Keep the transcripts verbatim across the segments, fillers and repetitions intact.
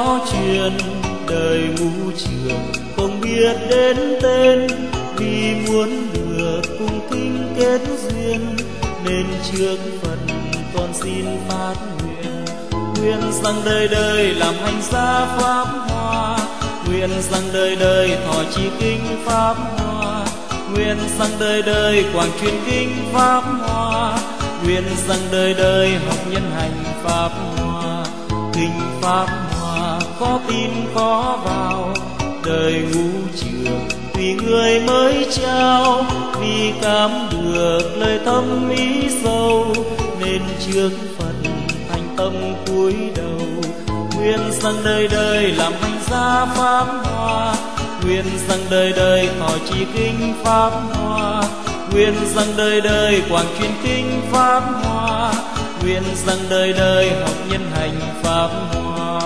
có chuyện đời ngu trường không biết đến tên, vì muốn được cùng kinh kết duyên nên trước phần con xin phát nguyện. Nguyện rằng đời đời làm hành gia pháp hoa, nguyện rằng đời đời thọ trì kinh pháp hoa, nguyện rằng đời đời quảng truyền kinh pháp hoa, nguyện rằng đời đời học nhân hành pháp hoa. Kinh pháp hoa có tin có vào, đời ngu trường tùy người mới trao, vì cảm được lời thâm ý sâu nên trước phần thành tâm cúi đầu. Nguyện rằng đời đời làm hành gia pháp hoa, nguyện rằng đời đời thọ trì kinh pháp hoa, nguyện rằng đời đời quảng truyền kinh pháp hoa, nguyện rằng đời đời học nhân hành pháp hoa.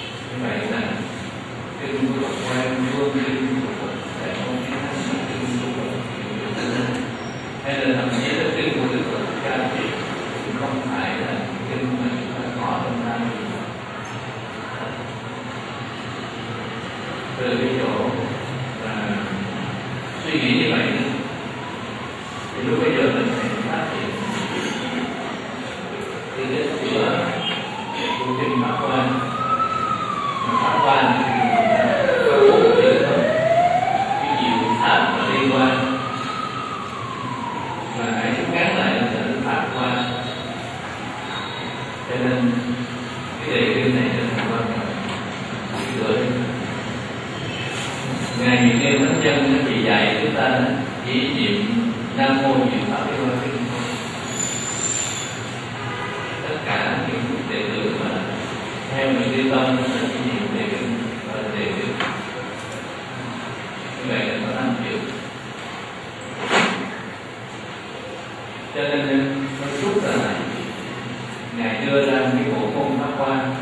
Hãy subscribe cho kênh Ghiền Mì Gõ để không bỏ lỡ những video hấp dẫn. từ cái chỗ là suy nghĩ như vậy thì lúc bây giờ mình phải phát hiện thì cái giữa tu trình pháp quan mà pháp quan thì có bốn chữ thôi, cái diệu pháp và liên quan, và hãy rút ngắn lại là sự pháp quan. Cho nên cái đề kinh này rất là quan trọng. Gửi Ngài Nhị Kiêu Thánh Chân chỉ dạy chúng ta chỉ niệm Nam Mô Diệu Pháp Liên Hoa Kinh thôi. Tất cả những đệ tử mà theo những Tiêu Tông là chỉ niệm đề kinh và đề kinh. Như vậy là có năm chữ. Cho nên nó rút ra lại, Ngài đưa ra cái bộ môn pháp quan.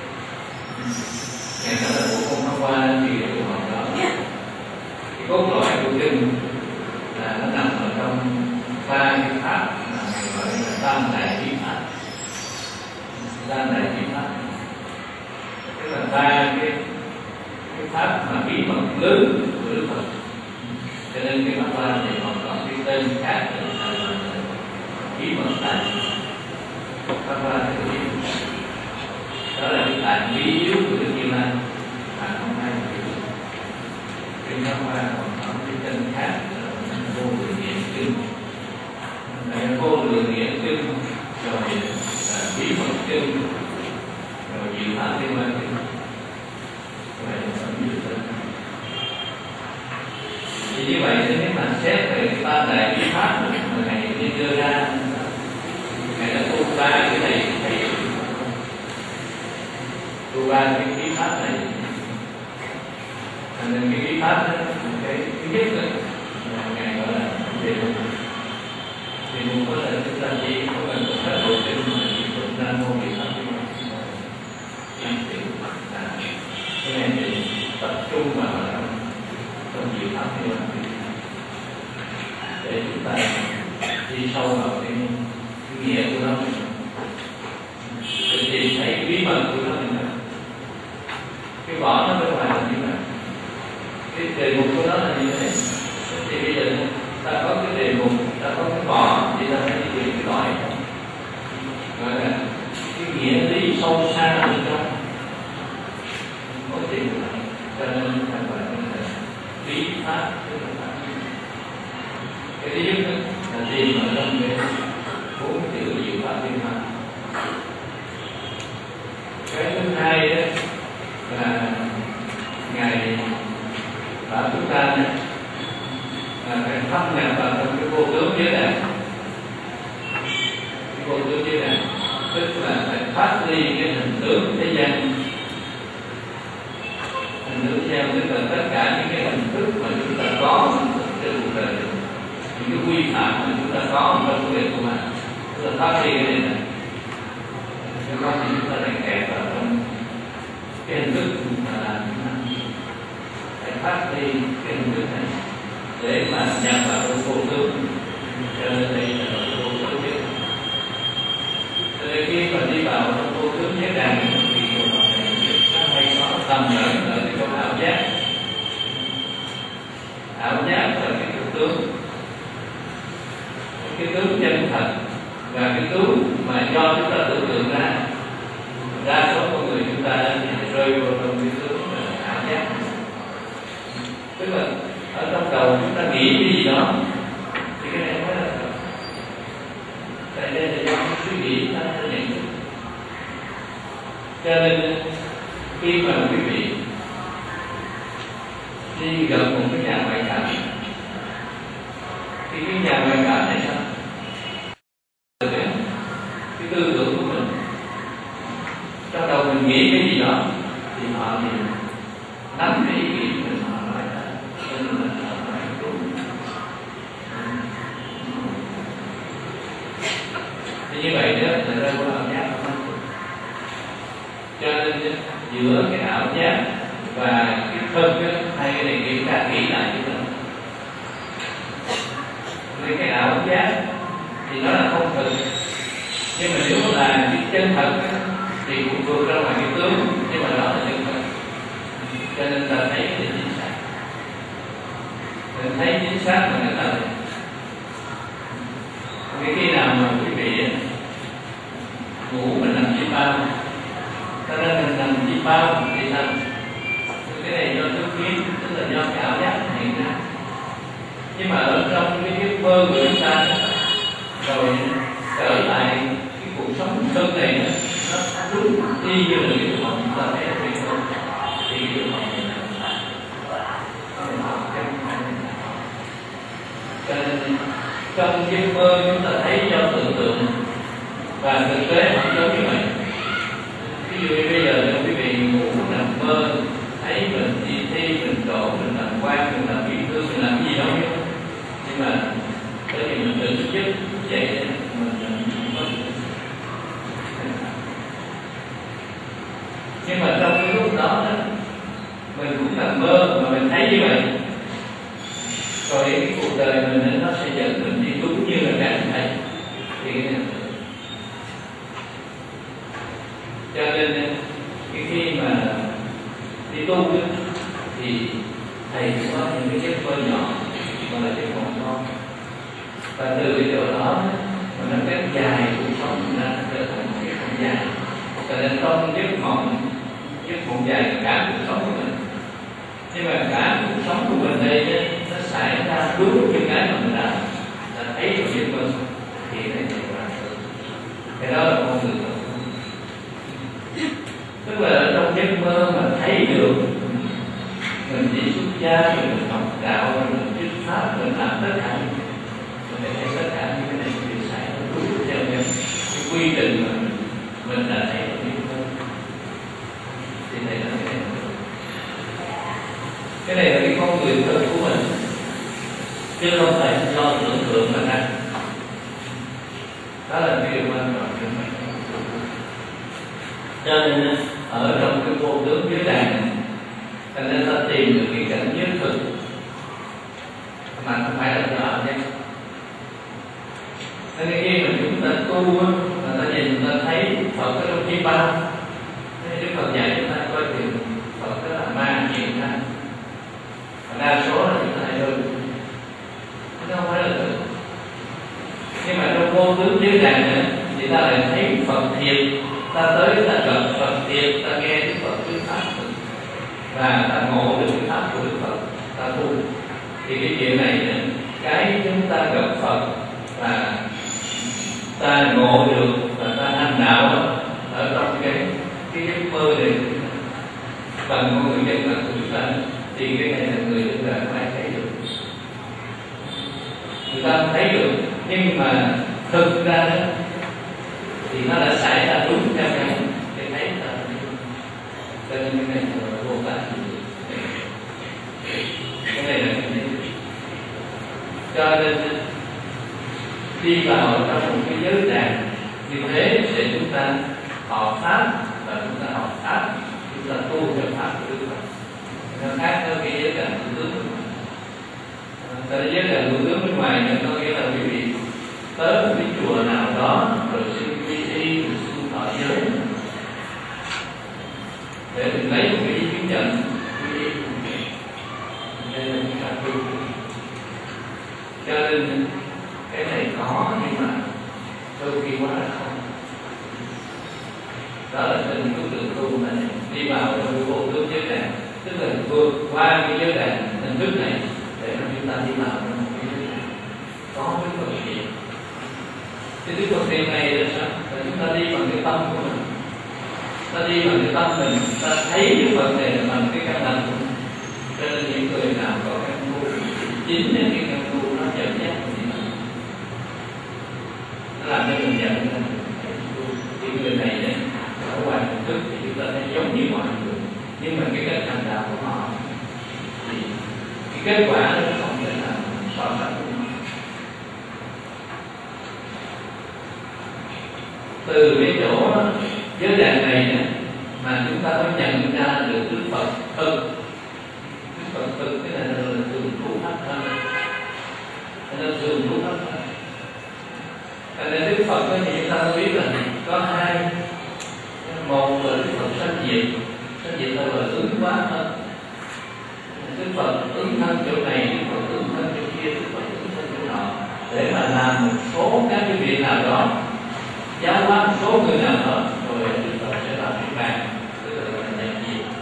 Ngài nói là bộ môn pháp quan thì của họ đó, cái cốt lõi của kinh là nó nằm ở trong ba cái pháp mà Ngài gọi là tam đại bí pháp. Tam đại bí pháp tức là ba cái cái pháp mà bí mật lớn của Đức Phật. Cho nên cái pháp quan này còn có cái tên khác là bí mật tạng. Pháp quan là bí mật, đó là cái tạng bí yếu của Đức Như Lai mà không ai hiểu. Cái pháp quan còn có cái tên khác là vô lượng hiện kinh. Này vô lượng hiện kinh rồi là bí mật kinh rồi diệu pháp liên quan kinh. Vậy là có nhiều tên. Thì như vậy nếu mà xét về cái tam đại bí pháp mà Ngài đi đưa ra, Ngài đã tu ba cái này thầy tu ba cái bí pháp này. Thành nên cái bí pháp đó, cái thứ nhất là Ngài gọi là đề mục. Đề mục có là chúng ta chỉ có cần có các bộ kinh mà chỉ có Nam Mô Diệu Pháp Liên Hoa Kinh thôi. Cái này thì tập trung vào trong diệu pháp Liên Hoa Kinh để chúng ta đi sâu vào cái nghĩa của nó, để tìm thấy cái bí mật của nó. Cái vỏ nó bên ngoài là như vậy, cái đề mục của nó là như thế. Thì bây giờ ta có cái đề mục, ta có cái vỏ, thì ta phải đi tìm cái lõi, gọi là cái nghĩa lý sâu xa ở bên trong. Có tìm lại, cho nên ta gọi là bí pháp. Cái thứ nhất là tìm ở trong cái bốn chữ diệu pháp liên hoa. Cái thứ hai đó là Ngài bảo chúng ta là phải thâm nhập vào trong cái vô tướng giới đẳng. Cái vô tướng giới đẳng tức là phải phát ly cái hình tướng thế gian. Hình tướng thế gian tức là tất cả những cái hình thức mà chúng ta có trên cuộc đời, những cái quy phạm mà chúng ta có trong công việc của mình, tức là phát huy cái này này. Nếu không thì chúng ta lại kẹt vào trong cái hình thức mà làm chúng ta phải phát huy cái hình thức này để mà nhập vào trong vô tướng. Cho nên đây là vô tướng nhất. Cho nên khi mà đi vào trong vô tướng nhất đàn thì nó hay có tầm nhẫn ở cái chỗ ảo giác. Ảo giác là cái thực tướng, cái tướng chân thật và cái tướng mà do chúng ta tưởng tượng ra. Đa số con người chúng ta thì rơi vào trong cái tướng ảo giác, tức là ở trong đầu chúng ta nghĩ cái gì đó thì cái này mới là thật. Tại đây là do cái suy nghĩ ta sẽ nhận thức. Cho nên khi mà quý vị đi gặp một cái nhà ngoại cảm thì cái nhà ngoại cảm này sao? Cái tư tưởng của mình, trong đầu mình nghĩ cái gì đó thì họ thì nắm cái ý nghĩ của mình, họ nói ra, cho nên là họ nói đúng. Thì như vậy đó là rơi vào ảo giác. Cho nên giữa cái ảo giác và cái thân á, hai cái này kiểm tra kỹ lại như thế. Nên cái ảo giác thì nó là không thực, nhưng mà nếu là cái chân thật á, thì cũng vượt ra ngoài cái tướng, nhưng mà đó là chân thật. Cho nên ta thấy mình thấy chính xác là cái này. Cái khi nào mà quý vị ngủ mình nằm chim bao, cho nên mình nằm chim bao thì sao? Cái này do thức kiến, tức là do cái ảo giác hiện ra. Nhưng mà ở trong cái giấc mơ của chúng ta rồi trở lại cái cuộc sống thân này nó đúng y như là cái cuộc sống chúng ta thấy ở trên không thì cái cuộc sống này cho nên trong giấc mơ chúng ta thấy do tưởng tượng và thực tế không giống như vậy. Ví dụ như bây giờ nếu quý vị ngủ nằm mơ thấy mình đi thi, mình đổ, mình làm quan, mình làm bí thư, mình làm gì đó nhưng mà bởi vì mình tự giấc vậy mình mất. Nhưng mà trong cái lúc đó, đó mình cũng nằm mơ mà mình thấy như vậy, rồi cái cuộc đời mình nó sẽ dẫn mình đi đúng như là cái mình thấy. Thì cho nên cái khi mà đi tu thì thầy có những cái giấc mơ nhỏ mà là giấc mộng ngon, và từ cái chỗ đó mà nó kéo dài cuộc sống nó trở thành một cái không dài. Cho nên trong giấc mộng giấc mộng dài là cả cuộc sống của mình, nhưng mà cả cuộc sống của mình đây nó xảy ra đúng như cái mà mình đã đã thấy trong giấc mơ thì nó xảy ra. Cái đó là con người thật. Tức là ở trong giấc mơ mà thấy được mình đi xuất gia, mình học đạo, mình thuyết pháp, mình làm tất cả, mình thấy tất cả những cái này thì xảy ra đúng theo cái quy trình mà mình đã thấy ở giấc mơ. Thì đây là cái này. Cái này là cái con người thật của mình, chứ không phải do tưởng tượng mà ra. Đó là cái điều quan trọng của mình. Cho nên ở trong cái vô tướng dưới đàn này, cho nên ta tìm được cái cảnh giới thực mà không phải là do ảo giác. Cho nên khi mà chúng ta tu mà ta nhìn ta thấy Phật ở trong chim bao, Đức Phật dạy chúng ta coi chừng Phật đó là ma hiện ra, đa số là chúng ta hay hơn, nó không phải là thực. Nhưng mà trong vô tướng dưới đàn này thì ta lại thấy Phật thiệt, ta tới ta gặp Phật thiệt, ta nghe Đức Phật thuyết pháp và ta ngộ được cái pháp của Đức Phật, ta tu. Thì cái chuyện này cái chúng ta gặp Phật và ta ngộ được và ta hành đạo ở trong cái cái giấc mơ này bằng con người chân thật của chúng ta, thì cái này là người chúng ta phải thấy được. Người ta không thấy được, nhưng mà thực ra đó thì nó đã xảy ra đúng theo cái cái thấy ta. Cho nên cái này là vô tác. Cái này là cái này. Cho nên đi vào trong một cái giới tràng như thế để chúng ta học pháp và chúng ta học pháp, chúng ta tu theo pháp của Đức Phật. Nó khác với cái giới tràng thủ tướng. Tại giới tràng thủ tướng bên ngoài nó có nghĩa là quý vị tới một cái chùa nào đó rồi xin quy y, rồi xin thọ giới để mình lấy một cái ý kiến nhận quy y. Đây là chúng ta tu. Cho nên cái này có nhưng mà đôi khi quá là không. Đó là tình của tự tu này đi vào trong cái vô tướng giới tràng, tức là vượt qua cái giới tràng hình thức này để mà chúng ta đi vào trong một cái giới tràng có cái phần gì. Cái thứ phần thiện này là sao? Là chúng ta đi bằng cái tâm của mình, ta đi bằng cái tâm mình, ta thấy cái phần này là bằng cái căn lành của mình. Cho nên những người nào có căn tu chính là cái căn tu nó dẫn dắt mình, nó làm cho mình nhận ra những người này đấy ở ngoài hình thức thì chúng ta thấy giống như mọi người, nhưng mà cái cách hành đạo của họ thì cái kết quả nó không thể nào so sánh với nhau. Từ cái chỗ giới đàn này mà chúng ta mới nhận ra được Đức Phật thực. Đức Phật thực cái này là thường trú pháp thân, cho nên thường trú pháp thân. Cho nên Đức Phật thì chúng ta biết là có hai, một là Đức Phật sanh diệt, sanh diệt là ứng hóa thân. Đức Phật ứng thân chỗ này, Đức Phật ứng thân nào đó, giáo hóa một số người nào đó, rồi Đức Phật sẽ làm việc bàn, tức là gọi là nhận diện.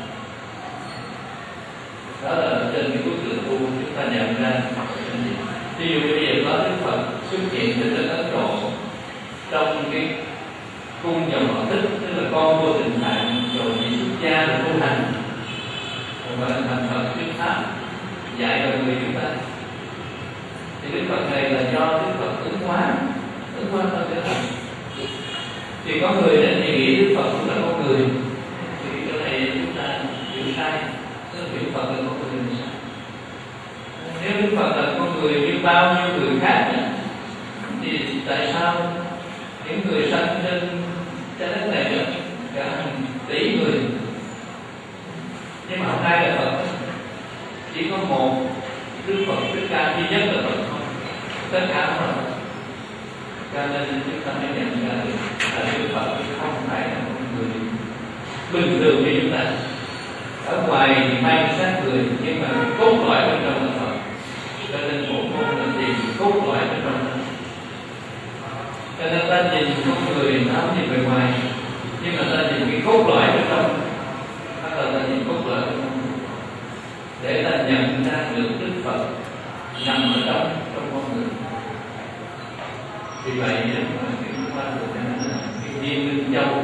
Đó là trên cái bức tượng tu chúng ta nhận ra. Ví dụ bây giờ có Đức Phật xuất hiện trên đất Ấn Độ trong cái cung dòng họ Thích, tức là con vua Tịnh Phạn, rồi bị xuất gia rồi tu hành, rồi gọi là thành Phật thuyết pháp dạy cho người chúng ta. Thì Đức Phật này là do Đức Phật ứng hóa, ứng hóa hơn nữa. Thì có người đến thì nghĩ Đức Phật cũng là con người, thì cái này chúng ta hiểu sai, tức là hiểu Phật là con người là sai. Nếu Đức Phật là con người như bao nhiêu người khác thì tại sao những người sanh trên trái đất này nữa cả hàng tỷ người, nhưng mà hôm nay là Phật chỉ có một Đức Phật Thích Ca duy nhất là Phật thôi, tất cả là Phật. Cho nên chúng ta mới nhận ra được là Đức Phật không phải là một người bình thường như chúng ta. Ở ngoài thì mang xác người, nhưng mà cốt lõi bên trong là Phật. Cho nên bộ môn là tìm cốt lõi bên trong đó. Cho nên ta nhìn con người nó nhìn bề ngoài, nhưng mà ta nhìn cái cốt lõi bên trong, bắt đầu ta nhìn cốt lõi bên trong để ta nhận ra được Đức Phật nằm ở trong trong con người. Vì vậy nếu mà cái chúng ta được là cái viên minh châu,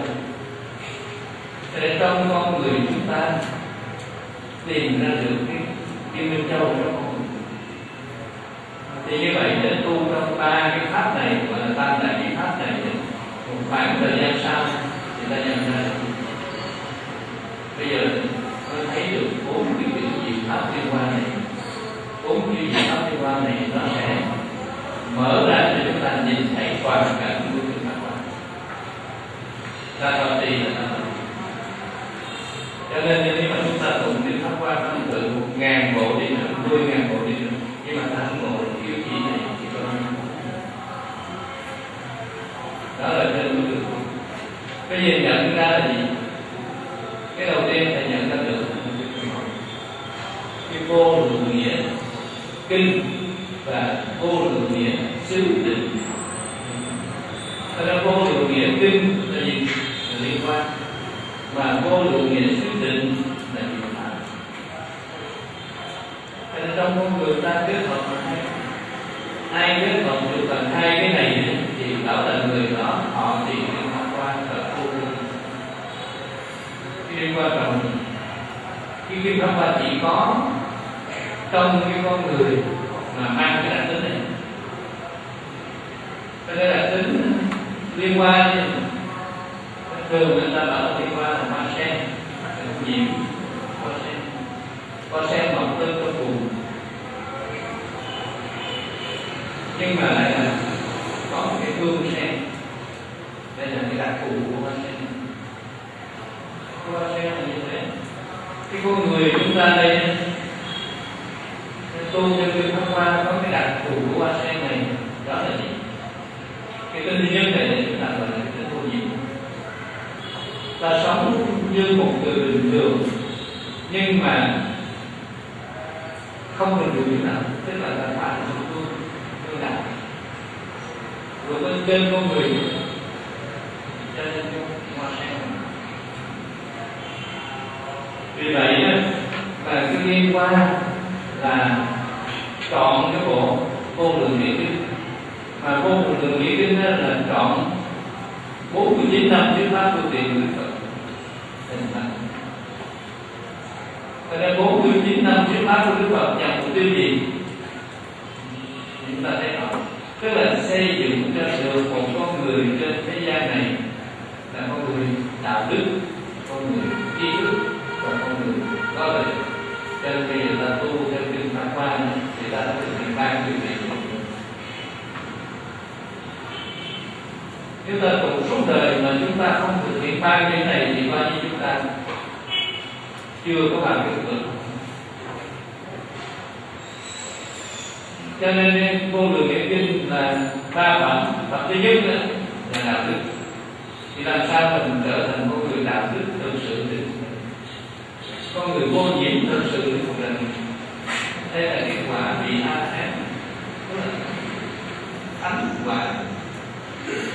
để trong con người chúng ta tìm ra được cái viên minh châu trong con người. Thì như vậy để tu trong ba cái pháp này gọi là tam đại bi pháp này, một khoảng thời gian sau thì ta nhận ra bây giờ tôi thấy được bốn cái chữ gì pháp liên quan này, bốn chữ gì pháp liên quan này nó sẽ mở ra cho chúng ta nhìn thấy toàn cảnh của chúng ta. Ta có gì là cho nên nếu mà chúng ta tụng kinh Pháp Hoa Tâm Tự một ngàn bộ đi nữa, mười ngàn bộ đi nữa, nhưng mà ta không ngộ được yếu chỉ này thì có đó là trên con đường. Cái gì nhận ra là gì? Cái đầu tiên là nhận ra được cái vô lượng nghĩa kinh và vô lượng nghĩa xứ định. Thật ra vô lượng nghĩa kinh là gì? Là liên quan, và vô lượng nghĩa xứ định là gì? Cho nên trong con người ta kết hợp hai, ai kết hợp được bằng hai cái này thì đó là người đó họ thì liên quan là vô lượng. Cái liên quan bằng cái kinh Pháp Hoa chỉ có trong cái con người mà mang cái đặc tính này. Cho nên đặc tính liên quan thường người ta bảo liên quan là hoa sen, nhiễm hoa sen, hoa sen mọc lên trong vùng, nhưng mà lại là có một cái hương sen. Đây là cái đặc thù của hoa sen. Hoa sen là như thế. Cái con người chúng ta đây tu theo kinh Pháp Hoa có cái đặc thù của hoa sen này, đó là gì? Cái tên thứ nhất này là chúng ta gọi là cái tên vô nhiễm. Ta sống như một người bình thường, nhưng mà không bình thường như nào, tức là ta phải là một tu tu đạo. Rồi bên trên con người cho nên hoa sen. Vì vậy là cái liên quan là chọn cái bộ vô lượng nghĩa kinh, mà vô lượng nghĩa kinh đó là chọn bốn mươi chín năm trước pháp tu tiền Đức Phật thành thành. Cho nên bốn mươi chín năm trước pháp của Đức Phật nhằm mục tiêu gì? Chúng ta thấy rõ, tức là xây dựng cho được một con người trên thế gian này là con người đạo đức, con người trí thức và con người có lợi. Cho nên bây giờ ta tu theo kinh Pháp Hoa thì ta thực hiện ba điều này. Nếu ta tụng suốt đời mà chúng ta không thực hiện ba cái này thì coi như chúng ta chưa có vào cái cực. Cho nên vô lượng nghĩa kinh là ba phẩm. Phẩm thứ nhất là đạo đức. Thì làm sao mình trở thành một người đạo đức thực sự được, con người vô nhiễm thực sự được một lần. Đây là cái quả vị A Hán, tức là thánh quả.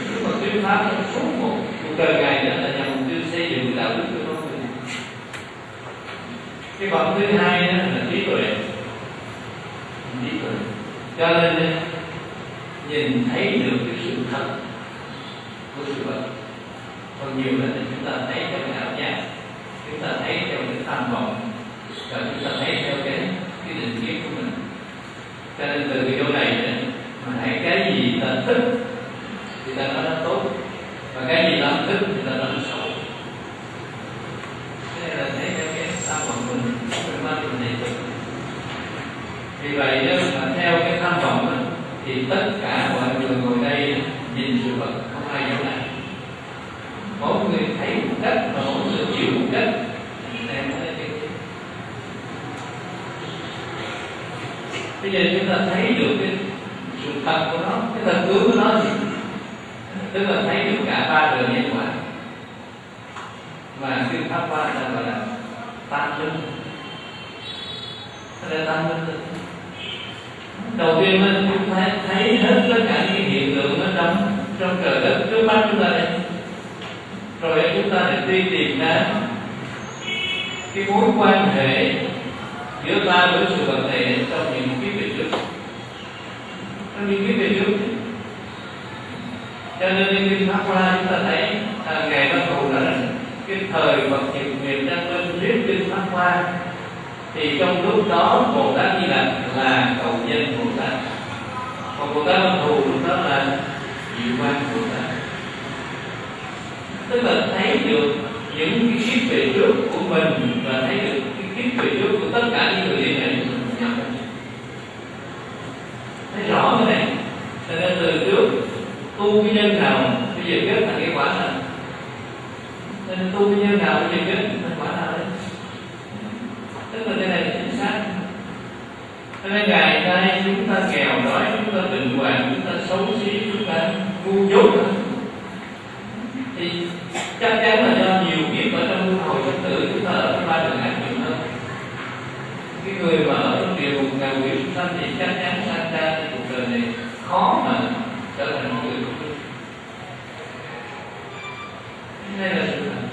Cái phẩm thứ hai đó là trí tuệ. Trí tuệ. Cho nên nhìn thấy được cái sự thật của sự vật. Còn nhiều là chúng ta thấy theo cái ảo giác, chúng ta thấy theo cái tham vọng, và chúng ta thấy theo cái cái định kiến của mình. Cho nên từ cái chỗ này mà hãy cái gì ta thích thì ta nói nó tốt, và cái gì ta không thích thì ta nói nó xấu. Thế nên là thấy theo cái tham vọng của mình, mình mang mình này được. Vì vậy nếu mà theo cái tham vọng đó, thì tất cả mọi người ngồi đây nhìn sự vật không ai dám lại. Mỗi người thấy một cách và mỗi người chịu một cách. Bây giờ chúng ta thấy được cái sự thật của nó, cái thật tướng của nó gì? Tức là thấy được cả ba đời nhân quả. Mà cái pháp qua ta gọi là tam linh. Đó là tam linh. Đầu tiên chúng ta thấy hết tất cả những hiện tượng ở trong trong trời đất trước mắt chúng ta đây. Rồi chúng ta lại đi tìm ra cái mối quan hệ giữa ta với sự vật này trong những kiếp về trước, trong những kiếp về trước. Cho nênในkinh Pháp Hoa chúng ta thấy à, ngày Văn Thù nói rằng cái thời Phật Nhật Nguyệt đang lên thuyết kinh Pháp Hoa, thì trong lúc đó Bồ Tát Di Lặc là cầu danh Bồ Tát, còn Bồ Tát Văn Thù lúc đó là Diệu Quang Bồ Tát. Tức là thấy được những cái kiếp về trước của mình và thấy được cái kiếp về trước của tất cả những người này. Thấy rõ cái này. Cho nên từ trước tu cái nhân nào bây giờ kết thành cái quả nào. Nên tu cái nhân nào bây giờ kết thành quả nào đấy. Tức là cái này là chính xác. Cho nên ngày nay chúng ta nghèo đói, chúng ta bệnh hoạn, chúng ta xấu xí, chúng ta ngu dốt, thì chắc chắn là do nhiều kiếp ở trong luân hồi sinh tử chúng ta ở trong ba đường ác nhiều hơn. Cái người mà ở trong địa ngục ngạ quỷ súc sanh thì chắc chắn sang ra thì cuộc đời này khó mà trở thành một người tốt đức. Đây là sự thật.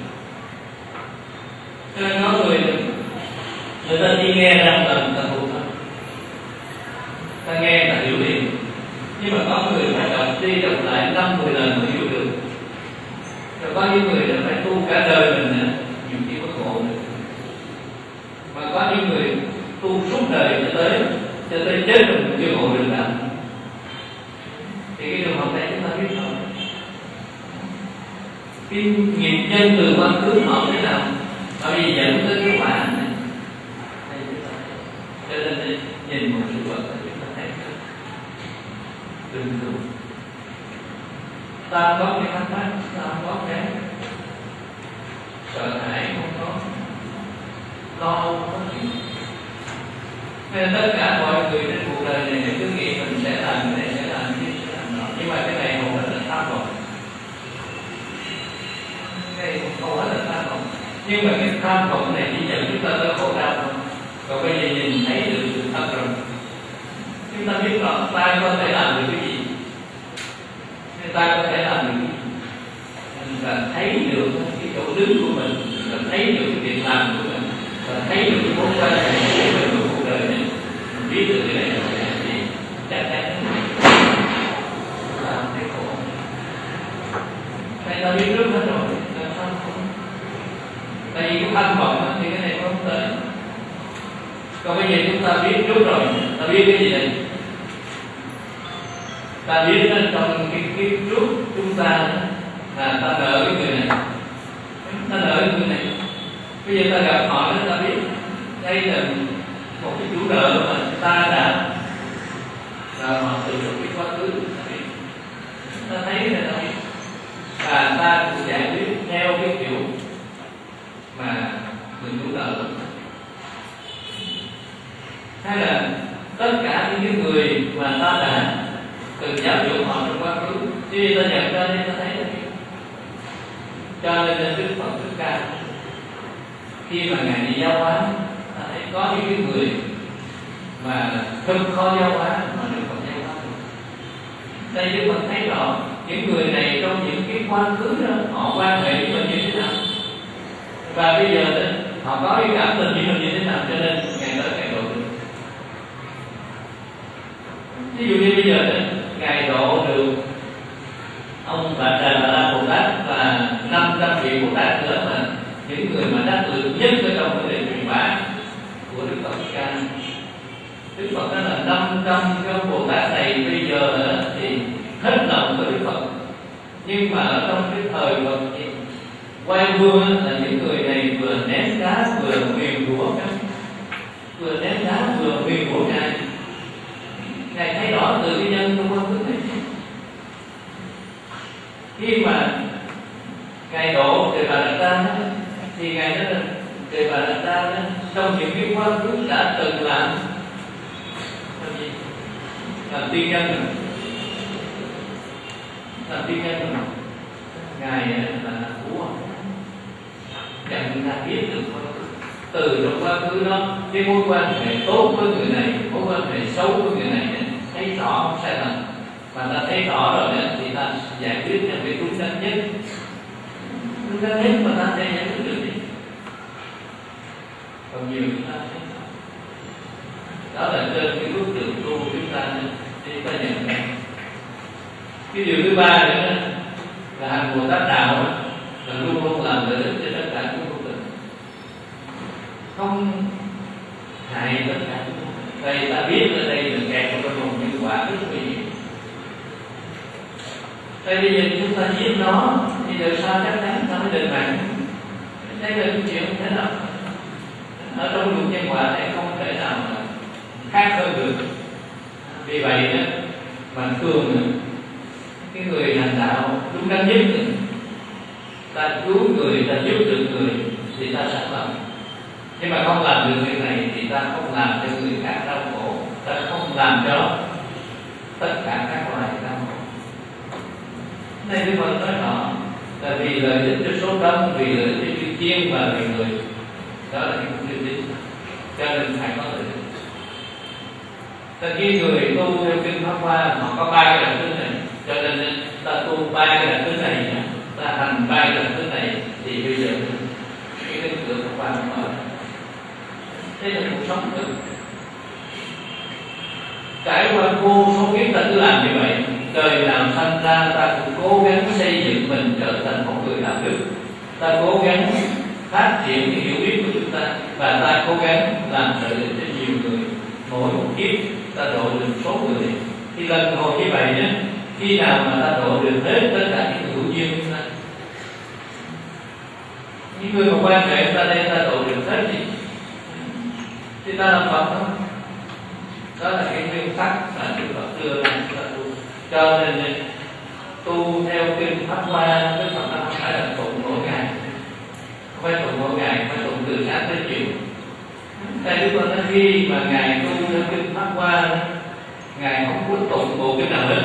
Cho nên có người người ta chỉ nghe năm lần ta thuộc thôi, ta nghe ta hiểu liền. Nhưng mà có người phải đọc đi đọc lại năm mười lần mới hiểu được. Rồi có những người là phải tu cả đời mình nữa, nhiều khi có khổ nữa. Mà có những người tu suốt đời cho tới cho tới chết rồi mình chưa ngộ được nào. Thì cái trường hợp này chúng ta biết rồi. Cái nghiệp nhân từ quá khứ họ thế nào, họ bị dẫn tới cái quả này. Cho nên nhìn một sự vật là chúng ta thấy đừng đủ. Ta có cái thắc mắc, ta có cái sợ hãi, không có lo không có chuyện. Nên tất cả mọi người trên cuộc đời này cứ nghĩ mình sẽ làm cái này, sẽ làm cái này, sẽ làm đó. Nhưng mà cái này hầu hết là tham vọng. Cái này hầu hết là tham vọng. Nhưng mà cái tham vọng này chỉ dẫn chúng ta tới khổ đau thôi. Còn bây giờ nhìn thấy được sự thật rồi, chúng ta biết rõ ta có thể làm được cái gì, nên ta có thể làm được cái gì, và thấy được cái chỗ đứng của mình, và thấy được cái việc làm của mình, và thấy được cái mối quan hệ của mình của cuộc đời này. Mình biết được cái này là cái gì, chắc chắn là cái khổ. Tại ta biết trước hết rồi, làm sao không? Tại vì cái tham vọng thì cái này không tới. Còn bây giờ chúng ta biết trước rồi, ta biết cái gì đây? Ta biết trong cái kiếp trước chúng ta là ta nợ cái người này, ta nợ cái người này. Bây giờ ta gặp họ đó, ta biết đây là một cái chủ nợ mà ta đã là họ từ một cái quá khứ, ta biết, ta thấy cái này ta biết, và ta cũng giải quyết theo cái kiểu mà người chủ nợ. Hay là tất cả những cái người mà ta đã từng giáo dục họ trong quá khứ, khi ta nhận ra thì ta thấy là cho nên là Đức Phật Thích Ca khi mà ngài đi giáo hóa, ta thấy có những cái người mà không khó giáo hóa mà Đức Phật giáo hóa được. Đây Đức Phật thấy rõ những người này trong những cái quá khứ đó họ quan hệ với mình như thế nào, và bây giờ đó, họ họ có cái cảm tình với mình như thế nào cho nên ngài tới ngài độ được. Ví dụ như bây giờ ngài độ được ông Bà Đà La Bồ Tát và năm trăm vị Bồ Tát nữa, mà những người mà đắc lực nhất ở trong vấn đề truyền bá của Đức Phật ca. Đức Phật nói là năm trăm cái Bồ Tát này bây giờ thì hết lòng với Đức Phật, nhưng mà ở trong cái thời Phật quay vua là những người này vừa ném đá vừa nguyền rủa, vừa ném đá vừa nguyền rủa ngài. Ngài thấy rõ từ cái nhân trong quan thức này. Khi mà ngài độ Đề Bà Đạt Đa thì ngài nói là Đề Bà Đạt Đa trong những cái quá khứ đã từng làm làm tiên nhân, làm tiên nhân ngài là Phú nhận ra biết được từ trong quá khứ đó cái mối quan hệ tốt với người này, mối quan hệ xấu với người này, thấy rõ sai lầm mà ta thấy rõ rồi đó, thì ta giải quyết cho việc đúng đắn nhất, đúng đắn nhất mà ta sẽ giải quyết được gì. Còn nhiều chúng ta thấy đó là trên cái bước đường tu chúng ta thì ta nhận ra. Cái điều thứ ba nữa là hành Bồ Tát đạo là luôn luôn làm lợi ích cho tất cả các vô tình, không hại tất cả. Đây ta biết ở đây là kẹt vào trong vòng nhân quả rất nguy hiểm. Đây bây giờ chúng ta giết nó thì đời sau chắc chắn ta mới đền mạng. Đây là cái chuyện không thể nào ở trong luật nhân quả này không thể nào mà khác hơn được. Vì vậy đó mà thường cái người hành đạo đúng đắn nhất ta cứu người, ta giúp được người thì ta sẵn lòng. Nhưng mà không làm được việc này thì ta không làm cho người khác đau khổ, ta không làm cho tất cả các loài đau khổ. Này Đức Phật nói rõ là vì lợi ích cho số đông, vì lợi ích cho chư thiên và vì người. Đó là cái mục tiêu chính. Cho nên phải có lợi ích. Tại khi người tu theo kinh Pháp Hoa họ có ba cái đặc tính này, cho nên ta tu ba cái đặc tính này, ta hành ba cái đặc tính này thì bây giờ cái cánh cửa Pháp Hoa nó mở. Đây là cuộc sống thực. Trải qua vô số kiếp ta cứ làm như vậy, đời nào sanh ra ta cũng cố gắng xây dựng mình trở thành một người đạo đức. Ta cố gắng phát triển cái hiểu biết của chúng ta và ta cố gắng làm lợi ích cho nhiều người. Mỗi một kiếp ta độ được số người thì lần hồi như vậy nhé, khi nào mà ta độ được hết tất cả những hữu duyên chúng ta, những người mà quan hệ ta đây ta độ được hết gì thì ta làm Phật không? Đó là cái nguyên tắc mà Đức Phật đưa ra chúng ta tu. Cho nên tu theo kinh Pháp Hoa, Đức Phật không phải là tụng mỗi ngày, không phải tụng mỗi ngày, phải tụng từ sáng tới chiều. Tại Đức Phật nói khi mà ngài tu theo kinh Pháp Hoa, ngài không có tụng bộ kinh nào hết,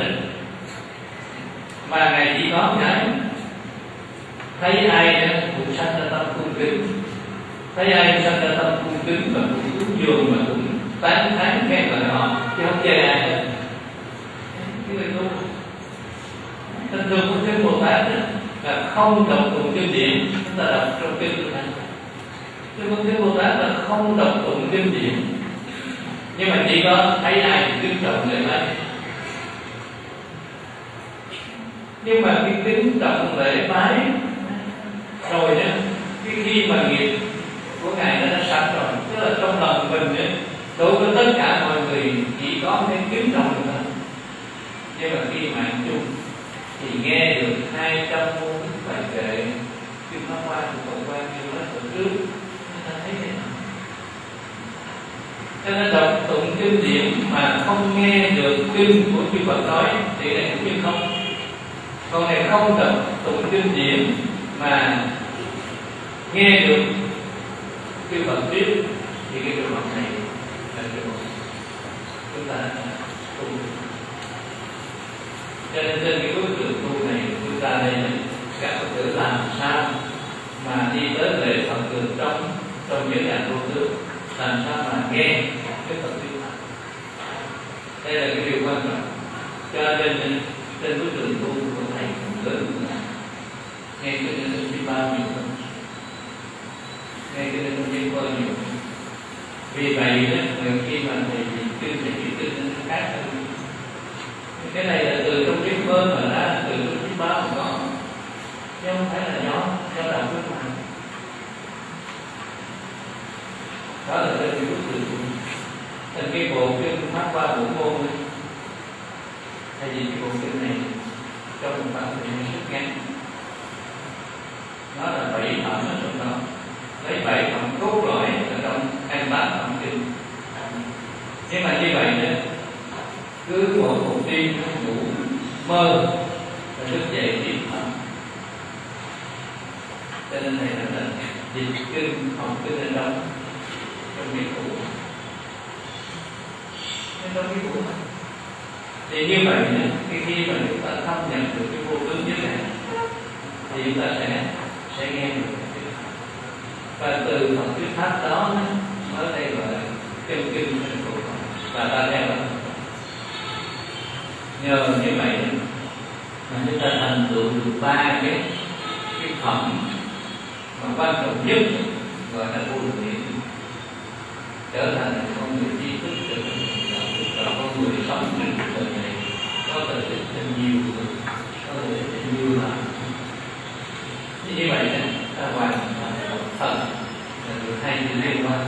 mà ngài chỉ có cái thấy ai cũng sanh ra tâm cung kính, thấy ai sanh ra tâm cung kính và cũng cúng dường mà cũng tán thán khen ngợi họ, chứ không chê ai hết. Cái người tu thường thường của Kinh Bồ Tát là không đọc tụng kinh điển, chúng ta đọc trong kinh của Ngài. Kinh của Kinh Bồ Tát là không đọc tụng kinh điển, nhưng mà chỉ có thấy ai thì kính trọng lễ bái. Nhưng mà cái kính trọng lễ bái rồi đó, cái khi mà nghiệp của Ngài nó đã sẵn rồi, tức là trong lòng mình ấy, đối với tất cả mọi người chỉ có cái kính trọng thôi. Nhưng mà khi mạng chung thì nghe được hai trăm môn bài kệ kinh Pháp Hoa của Phật Quan như nói từ trước, người ta thấy thế nào? Cho nên đọc tụng kinh điển mà không nghe được kinh của chư Phật nói thì này cũng như không. Còn này không đọc tụng kinh điển mà nghe được chư Phật thuyết thì cái trường hợp này là trường hợp chúng ta tu. Cho nên trên cái bước đường tu này chúng ta đây các Phật tử làm sao mà đi tới lễ Phật đường trong trong những nhà vô tướng, làm sao mà nghe cái Phật thuyết. Đây là cái điều quan trọng. Cho nên trên bước đường tu của thầy cũng lớn của thầy nghe cái nên đi bao nhiêu không, nghe cái nên đi bao nhiêu. Vì vậy đó, khi mà thầy dịch kinh thầy dịch kinh nó khác hơn. Cái này là từ trong cái mơ mà ra, từ trong cái báo mà có, chứ không phải là do do đạo phước mà. Đó là cái điều từ thành cái bộ kinh phát qua bộ môn ấy. Hay vì cái bộ kinh này trong một khoảng thời gian rất ngắn, nó là bảy phẩm ở trong đó, lấy bảy phẩm cốt lõi ở trong hai mươi tám phẩm kinh. Nhưng mà như vậy nữa, cứ mỗi một đêm nó ngủ mơ là thức dậy tiếp phẩm. Cho nên này là dịch kinh học kinh lên đó trong cái cũ, nên trong cái cũ thì như vậy nữa, khi khi mà chúng ta thâm nhập được cái vô tướng nhất này thì chúng ta sẽ sẽ nghe được. Và từ phần thuyết pháp đó mới đây gọi là chân kinh thành cổ, và ta theo đó. Nhờ như vậy mà chúng ta thành tựu được ba cái cái phẩm mà quan trọng nhất, gọi là vô lượng hiện, trở thành con người trí thức, trở thành con người sống trên cuộc đời này có thể thích thêm nhiều, có thể thích thêm nhiều mà như vậy đó, ta hoàn thành phần là được hai chữ liên quan.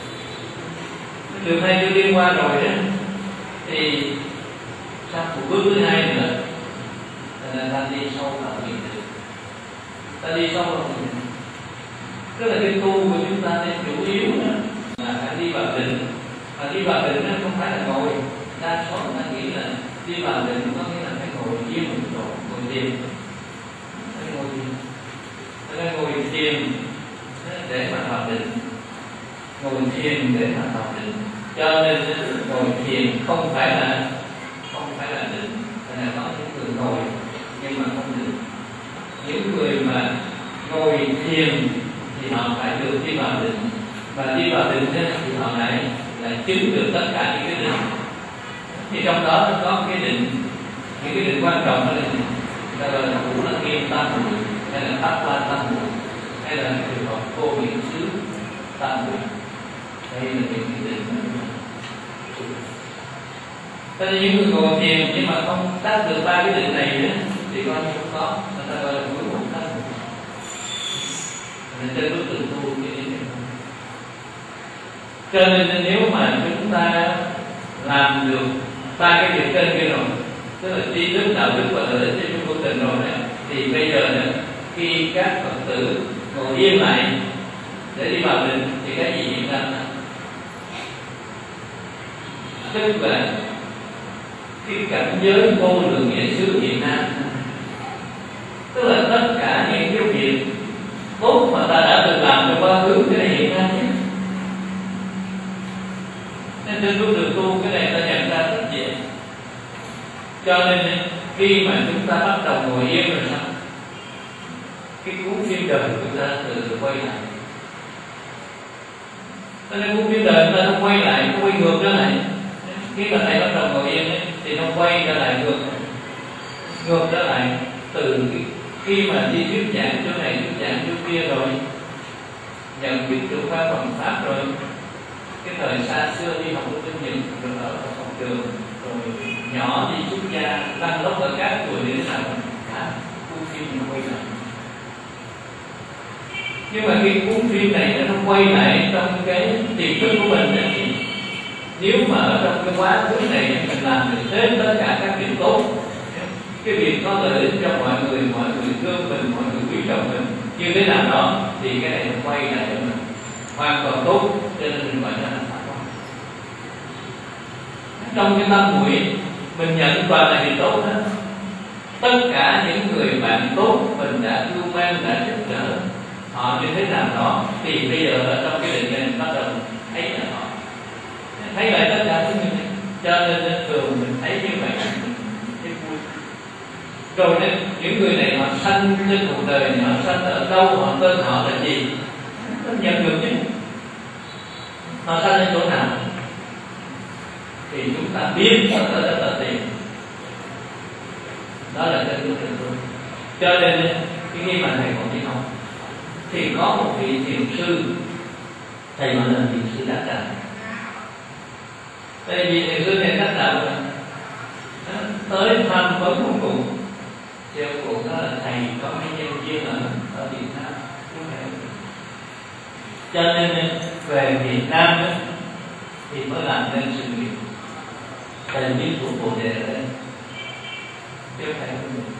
Được hai chữ liên quan rồi đó thì sang một bước thứ hai nữa là ta đi sâu vào hiện thực. Ta đi sâu vào hiện thực, tức là cái tu của chúng ta nên chủ yếu đó là phải đi vào định. Mà đi vào định nó không phải là ngồi, đa số người ta nghĩ là đi vào định có nghĩa là phải ngồi yên một chỗ, ngồi thiền, phải ngồi thiền, phải ngồi thiền để mà học định, ngồi thiền để mà học định. Cho nên ngồi thiền không phải là không phải là định, là có những người ngồi nhưng mà không định. Những người mà ngồi thiền thì họ phải được đi vào định, và đi vào định thì họ lại là chứng được tất cả những cái định. Thì trong đó có cái định, những cái định quan trọng đó là gì? Là gọi là Ngũ Lăng Nghiêm Tam Muội, hay là Pháp Hoa Tam Muội, hay là trường hợp Vô Biện Xứ Tam Muội. Đây là những cái định. Cho nên những người ngồi thiền nhưng mà không đắc được ba cái định này nữa thì coi như không có, người ta gọi là cuối cùng Tam Muội. Nên trên bước tự tu cái ý này. Cho nên nếu mà chúng ta làm được ba cái việc trên kia rồi, tức là trí thức, đạo đức và lợi ích cho chúng vô tình rồi đấy, thì bây giờ nữa khi các Phật tử ngồi yên lại để đi vào định thì cái gì diễn ra? Tức là cái cảnh giới vô lượng nghĩa xứ hiện nay, tức là tất cả những cái việc tốt mà ta đã từng làm trong quá khứ, cái này hiện nay nhé. Nên trên bước đường tu cái này ta nhận ra rất dễ. Cho nên khi mà chúng ta bắt đầu ngồi yên rồi sao, cái cuốn phim đời của chúng ta từ từ quay lại. Cho nên cuốn phim đời chúng ta nó quay lại, nó quay ngược trở lại. Khi mà thầy bắt đầu ngồi yên ấy, thì nó quay trở lại ngược, ngược trở lại từ khi mà đi thuyết giảng chỗ này, thuyết giảng chỗ kia rồi, nhận biết được pháp bằng pháp rồi. Cái thời xa xưa đi học ở bên Nhật, rồi ở học trường, rồi nhỏ đi xuất gia, lăn lóc ở các tuổi đến nào cả cuốn phim nó quay lại. Nhưng mà cái cuốn phim này nó quay lại trong cái tiềm thức của mình ấy, thì nếu mà ở trong cái quá khứ này mình làm được hết tất cả các việc tốt, cái việc có lợi ích cho mọi người, mọi người thương mình, mọi người quý trọng mình như thế nào đó, thì cái này nó quay lại cho mình hoàn toàn tốt, cho nên mình gọi là pháp quan. Trong cái tâm muội mình nhận toàn là gì tốt đó. Tất cả những người bạn tốt mình đã yêu mang, đã giúp đỡ họ như thế nào đó, thì bây giờ ở trong cái định này mình bắt đầu thấy là họ thấy lại tất cả những người này. Cho nên thường mình thấy như vậy mình thấy vui. Rồi nên những người này họ sanh trên cuộc đời này, họ sanh ở đâu, họ tên họ là gì, nó nhận được chứ. Họ sanh lên chỗ nào thì chúng ta biết rất là rất là tiền. Đó là cái điều kiện thôi. Cho nên khi mà thầy còn đi học thì có một vị thiền sư thầy nói là vị sư đắc đạo. Tại vì thầy sư này đắc đạo là tới tham vấn một cụ, theo cụ đó là thầy có mấy nhân viên ở ở Việt Nam, cho nên về Việt Nam đó, thì mới làm nên sự nghiệp thầy biết của Bồ Đề ở đây, chứ không phải không được.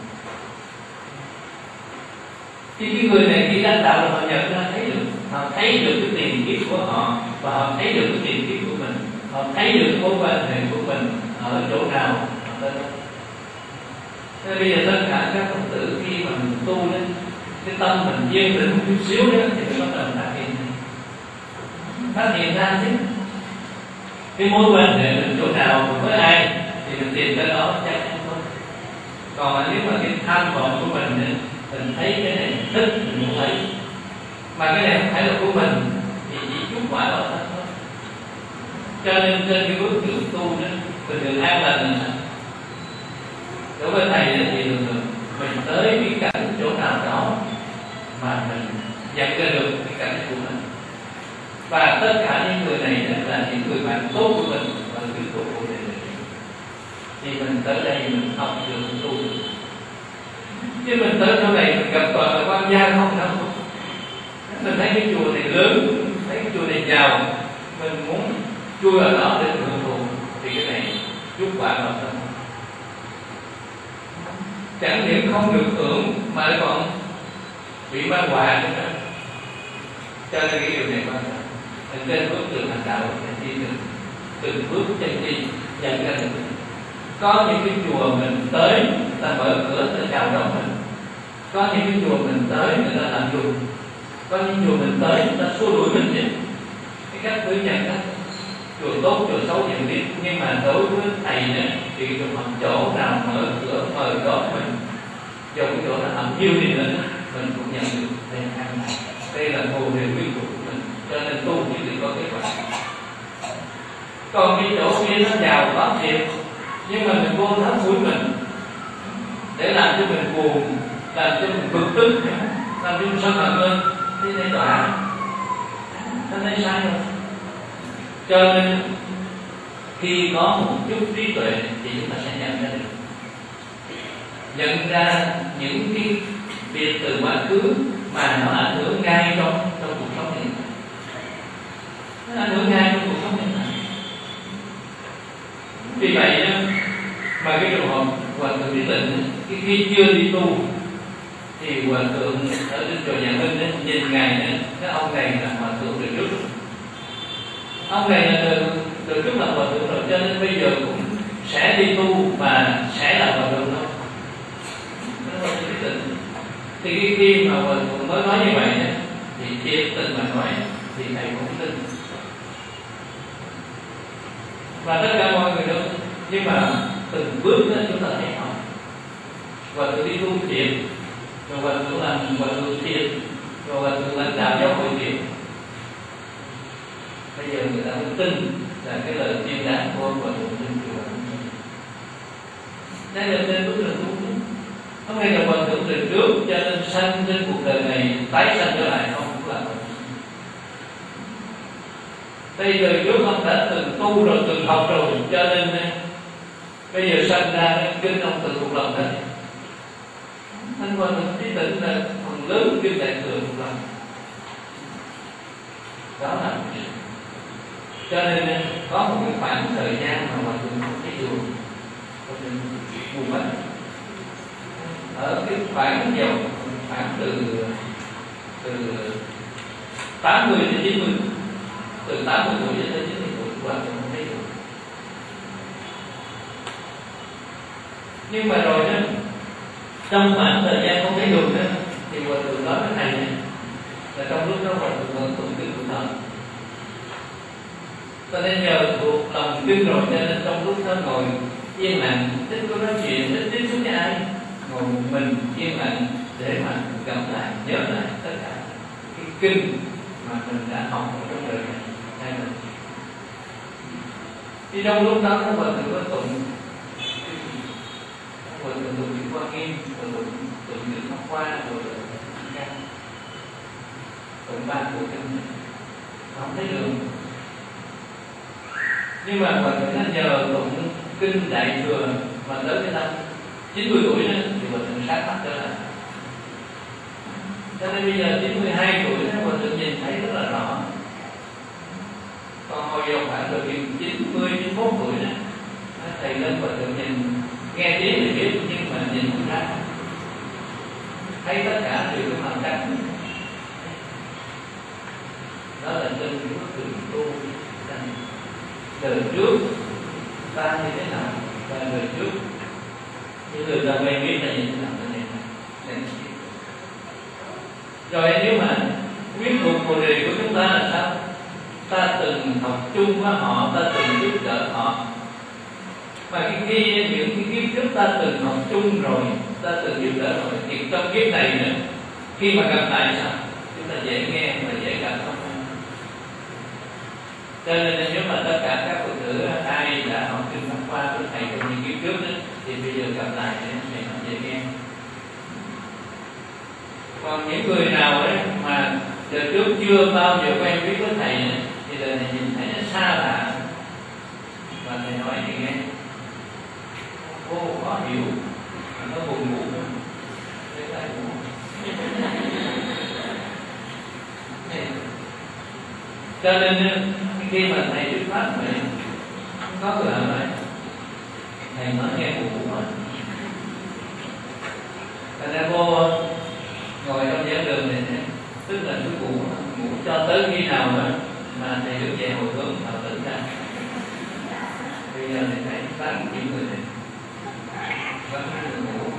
Thì cái người này khi đắc đạo là họ nhận ra thấy được, họ thấy được cái tiền kiếp của họ và họ thấy được cái tiền kiếp của mình, họ thấy được mối quan hệ của mình ở chỗ nào họ tới đó. Thế bây giờ tất cả các Phật tử khi mà mình tu lên, cái tâm mình yên tĩnh một chút xíu đó thì mình bắt đầu phát hiện phát hiện ra chứ cái mối quan hệ mình chỗ nào với ai thì mình tìm tới đó chắc chắn thôi. Còn mà nếu mà cái tham vọng của mình ấy, mình thấy cái này thích mình cũng thấy, mà cái này không phải là của mình thì chỉ chút quả đó thôi. Cho nên trên cái bước đường tu đó mình được an lành. Đối với thầy thì thường thường mình tới cái cảnh chỗ nào đó mà mình nhận ra được cái cảnh của mình, và tất cả những người này là những người bạn tốt của mình và người tốt của mình, thì mình tới đây mình học được tu. Chứ mình tới chỗ này mình gặp toàn là quan gia không đâu. Mình thấy cái chùa này lớn, thấy cái chùa này giàu, mình muốn chui ở đó để hưởng thụ, thì cái này chút quả vào tâm. Chẳng những không được hưởng mà lại còn bị ma họa nữa. Cho nên cái điều này quan trọng. Mình trên bước đường hành đạo thì đi từng từng bước chân đi dần ra được. Có những cái chùa mình tới ta mở cửa ta chào đón mình, có những cái chùa mình tới người ta làm dùng, có những chùa mình tới người ta xua đuổi mình chứ. Cái cách với nhận đó, chùa tốt chùa xấu nhận biết, nhưng mà đối với thầy nữa thì một chỗ nào mở cửa mời đón mình, dù cái chỗ nào làm nhiều thì nữa mình cũng nhận được đây là ăn này, đây là phù hiệu quy của mình, cho nên tu chỉ được có kết quả. Còn cái chỗ kia nó giàu có thiệt, nhưng mà mình vô thấm mũi mình để làm cho mình buồn, làm cho mình bực tức, làm cho mình sân hận hơn, thì đây tỏa nó thấy sai rồi. Cho nên khi có một chút trí tuệ thì chúng ta sẽ nhận ra được, nhận ra những cái việc từ quá khứ mà nó ảnh hưởng ngay trong trong cuộc sống hiện tại, nó ảnh hưởng ngay trong cuộc sống hiện tại. Vì vậy mà cái trường hợp Hòa Thượng Trí Tịnh khi chưa đi tu thì Hòa Thượng ở trên chùa Nhà Hưng đấy, nhìn ngày này, cái ông này là Hòa Thượng từ trước, ông này là từ, từ trước là Hòa Thượng rồi, cho nên bây giờ cũng sẽ đi tu và sẽ là Hòa Thượng thôi. Thì cái khi mà Hòa Thượng mới nói như vậy này, thì thiệt tình mà nói thì thầy cũng tin, và tất cả mọi người đâu. Nhưng mà từng bước đó chúng ta thấy họ Hòa Thượng đi tu thiệt, rồi Hòa Thượng làm Hòa Thượng thiệt, rồi Hòa Thượng lãnh đạo giáo hội thiệt. Bây giờ người ta mới tin là cái lời tuyên đáp của Hòa Thượng trên chùa. Đây là trên bước đường tu. Không hay là Hòa Thượng từ trước, cho nên sanh trên cuộc đời này tái sanh trở lại không cũng là. Bây giờ trước ông đã từng tu rồi, từng học rồi, cho nên bây giờ sanh ra kinh ông tự thuộc lòng hết. Thanh Hòa Thượng Trí Tịnh là phần lớn kinh đại thừa thuộc lòng. Đó là cho nên có một cái khoảng thời gian mà Hòa Thượng không thấy được, Hòa Thượng buồn mất. Ở cái khoảng dòng khoảng từ từ tám mươi đến chín mươi, từ tám mươi tuổi đến chín mươi tuổi Hòa Thượng không thấy được. Nhưng mà rồi đó, trong khoảng thời gian không thấy được đó, thì Hòa Thượng nói cái này là trong lúc đó Hòa Thượng vẫn tụng kinh Phật. Cho nên nhờ thuộc lòng kinh rồi, cho nên trong lúc đó ngồi yên lặng, thích có nói chuyện, thích tiếp xúc với ai, ngồi một mình yên lặng để mà gặp lại, nhớ lại tất cả cái kinh mà mình đã học ở trong đời này hay mình. Thì trong lúc đó nó Hòa Thượng có tụng Hòa Thượng tụng Kinh Hoa Nghiêm, Hòa Thượng tụng Kinh Pháp Hoa, rồi tụng ba của kinh đó. không thấy đường. Nhưng mà Hòa Thượng nó nhờ tụng kinh Đại Thừa mà tới cái năm chín mươi tuổi đó thì Hòa Thượng sáng mắt trở lại. Cho nên bây giờ chín mươi hai tuổi đó, Hòa Thượng nhìn thấy rất là rõ. Còn hồi giờ khoảng được chín mươi, chín mươi mốt tuổi đó, thầy lên Hòa Thượng nhìn, nghe tiếng thì biết nhưng mà nhìn không ra. Thấy tất cả đều cái màu trắng. Đó là chân những bức tượng tu. Đời trước ta như thế nào và đời trước như người ta quen biết là như thế nào này. Rồi nếu mà quyết thuộc bồ đề của chúng ta là sao? Ta từng học chung với họ, ta từng giúp đỡ họ. Mà cái kia những cái kiếp trước ta từng học chung rồi, ta từng giúp đỡ rồi, thì trong kiếp này nữa, khi mà gặp lại sao? Chúng ta dễ nghe và dễ cảm thông. Cho nên nếu mà tất cả các Phật tử ai đã học kinh Pháp Hoa với thầy trong những kiếp trước đó, thì bây giờ gặp lại thì nó dễ nghe. Còn những người nào đấy mà giờ trước chưa bao giờ quen biết với thầy này, thì đời này nhìn thấy nó xa lạ và thầy nói thì nghe ô khó hiểu, nó buồn ngủ đấy là ngủ. Cho nên khi mà thầy thuyết pháp vậy có người hỏi vậy thầy nói nghe buồn ngủ hết. Thành ra vô ngồi trong giảng đường này tức là cứ ngủ ngủ cho tới khi nào mà mà thầy được dạy hồi hướng và tỉnh ra. Bây giờ thầy thấy bán những người này bán những người ngủ.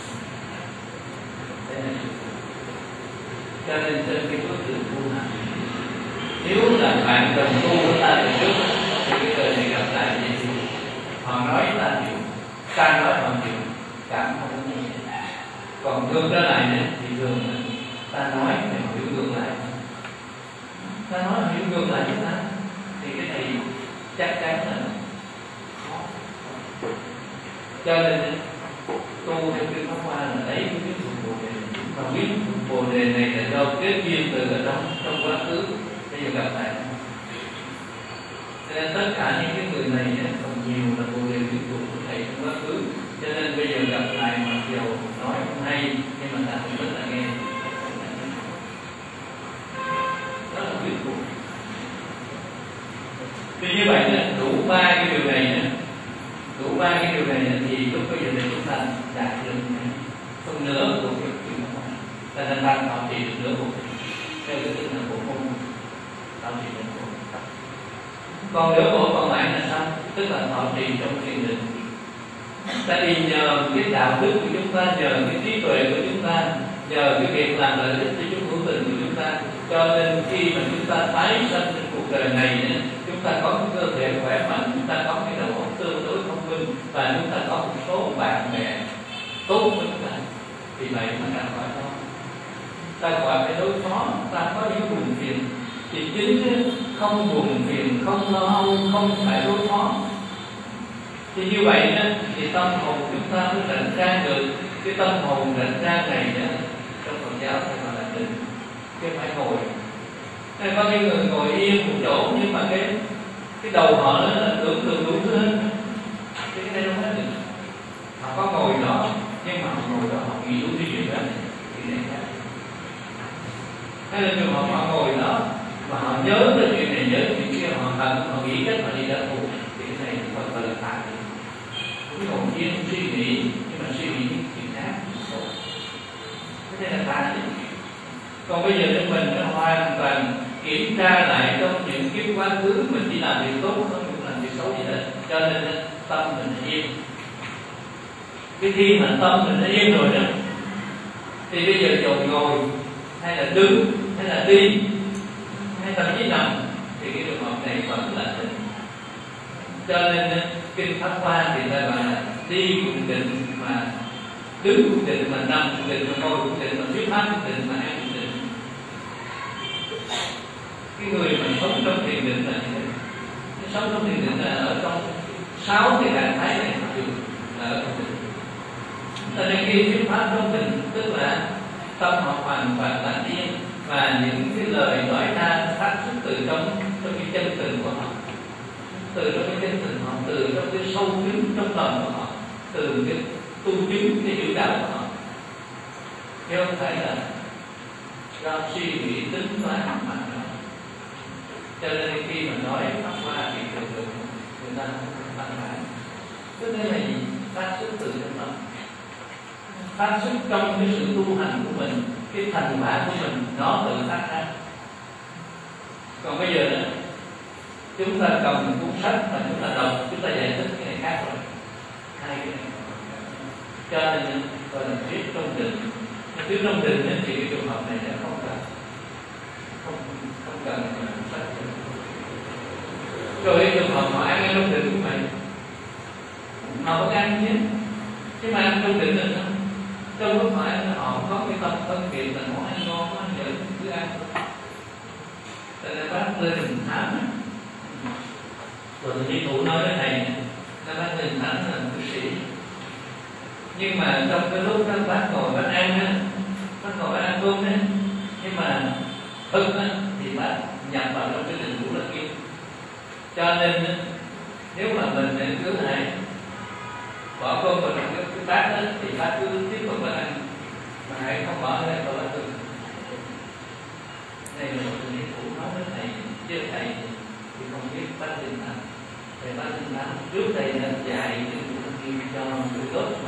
Đây là cho nên trên cái bước đường tu này, nếu là bạn đồng tu của ta từ trước thì cái đời này gặp lại gì thì họ nói ta chịu, ta nói họ chịu, cảm không có gì. Còn ngược trở lại này thì thường ta nói thì họ hiểu ngược lại, ta nói họ hiểu ngược lại chúng ta thì cái này chắc chắn là khó. Cho nên tu theo kinh Pháp Hoa là lấy cái biết thuộc bồ đề, và biết thuộc bồ đề này là do kết duyên từ ở trong trong quá khứ bây giờ gặp lại. Cho nên tất cả những cái người này còn nhiều là bồ đề biết thuộc của thầy trong quá khứ. Cho nên bây giờ gặp lại mặc dù nói không hay nhưng mà ta cũng rất là nghe. Đó là biết thuộc. Thì như vậy đủ ba cái điều này nữa. Đủ ba cái điều này thì lúc bây giờ này chúng ta đạt được phần nửa của cái chuyện đó, ta đang đang tạo trị được nửa của theo cái tinh thần của môn tạo trị được của. Còn nửa của còn lại là sao? Tức là tạo trị trong thiền định. Tại vì nhờ cái đạo đức của chúng ta, nhờ cái trí tuệ của chúng ta, nhờ cái việc làm lợi ích cho chúng hữu tình của chúng ta, cho nên khi mà chúng ta tái sanh trên cuộc đời này, chúng ta có cái cơ thể khỏe mạnh, chúng ta có cái đầu óc tương đối thông minh và chúng ta có một số bạn bè tốt với chúng ta, vì vậy mà ta khỏi lo, ta khỏi phải đối phó, ta có những buồn phiền thì chính không buồn phiền, không lo âu, không phải đối phó. Thì như vậy đó, thì tâm hồn chúng ta mới rảnh ra được. Cái tâm hồn rảnh ra này đó, trong Phật giáo thì gọi là định, chứ không phải ngồi. Hay có những người ngồi yên một chỗ nhưng mà cái cái đầu họ nó là tưởng tượng đủ thứ hết. Cái này đâu hết được. Họ có ngồi đó nhưng mà họ ngồi đó họ nghĩ đủ thứ chuyện đó này, chuyện này khác. Hay là trường hợp họ ngồi đó mà họ nhớ tới chuyện này, nhớ chuyện kia, họ cần họ nghĩ cách họ đi ra phụ, thì cái này gọi là tà. Cái hồn nhiên suy nghĩ nhưng mà suy nghĩ những chuyện khác. Cái này là tà đấy. Còn bây giờ thì mình nó hoàn toàn kiểm tra lại trong những kiếp quá khứ mình chỉ làm việc tốt, không được làm việc xấu gì hết. Cho nên tâm mình là yên. Cái khi mà tâm mình đã yên rồi đó, thì bây giờ chồng ngồi hay là đứng hay là đi hay thậm chí nằm thì cái trường hợp này vẫn là định. Cho nên kinh Pháp Hoa thì ta gọi là đi cũng định, mà đứng cũng định, mà nằm cũng định, mà ngồi cũng định, mà thuyết pháp cũng định, mà ăn cũng định. Cái người mà sống trong thiền định là như thế. Cái sống trong thiền định là ở trong sáu cái trạng thái này là ở trong định. Cho nên khi thuyết pháp trong định tức là tâm họ hoàn toàn là yên, mà những cái lời nói ra phát xuất từ trong trong cái chân tình của họ, từ trong cái chân tình họ, từ trong cái sâu kín trong lòng của họ, từ cái tu chứng cái hiểu đạo của họ, chứ không phải là do suy nghĩ tính toán mà nói. Cho nên khi mà nói pháp hoa thì thường thường người ta phản phản. Cho nên là gì? Phát xuất từ trong lòng, phát xuất trong cái sự tu hành của mình, cái thành quả của mình nó tự phát ra. Còn bây giờ nữa, chúng ta cầm một cuốn sách mà chúng ta đọc, chúng ta giải thích cái này khác rồi, hai cái này. Cho nên gọi là thuyết trong định. Thuyết trong định thì cái trường hợp này nó không cần không không cần sách. Rồi cái trường hợp họ ăn trong định của mình, họ vẫn ăn nhé, chứ mà ăn trong định là trong lúc họ ăn họ có cái tâm phân biệt là món ăn ngon, món ăn dở, cứ ăn. Tại nên bác lên mình thám, rồi thì cụ nói với thầy, nó bác lên thám là một sĩ. Nhưng mà trong cái lúc đó bác ngồi bác ăn á, bác ngồi bác ăn cơm á, nhưng mà thực á thì bác nhập vào trong cái tình huống là kia. Cho nên nếu mà mình cứ này bỏ cơm vào trong cái, cái bát đó thì bác cứ tiếp tục bác ăn, mà hãy không bỏ ra vào bát cơm. Đây là một cái cụ nói với thầy, chứ thầy thì không biết bác tinh thần. Thầy bác tinh thần trước đây đã dạy cái cụ kim cho người tốt mà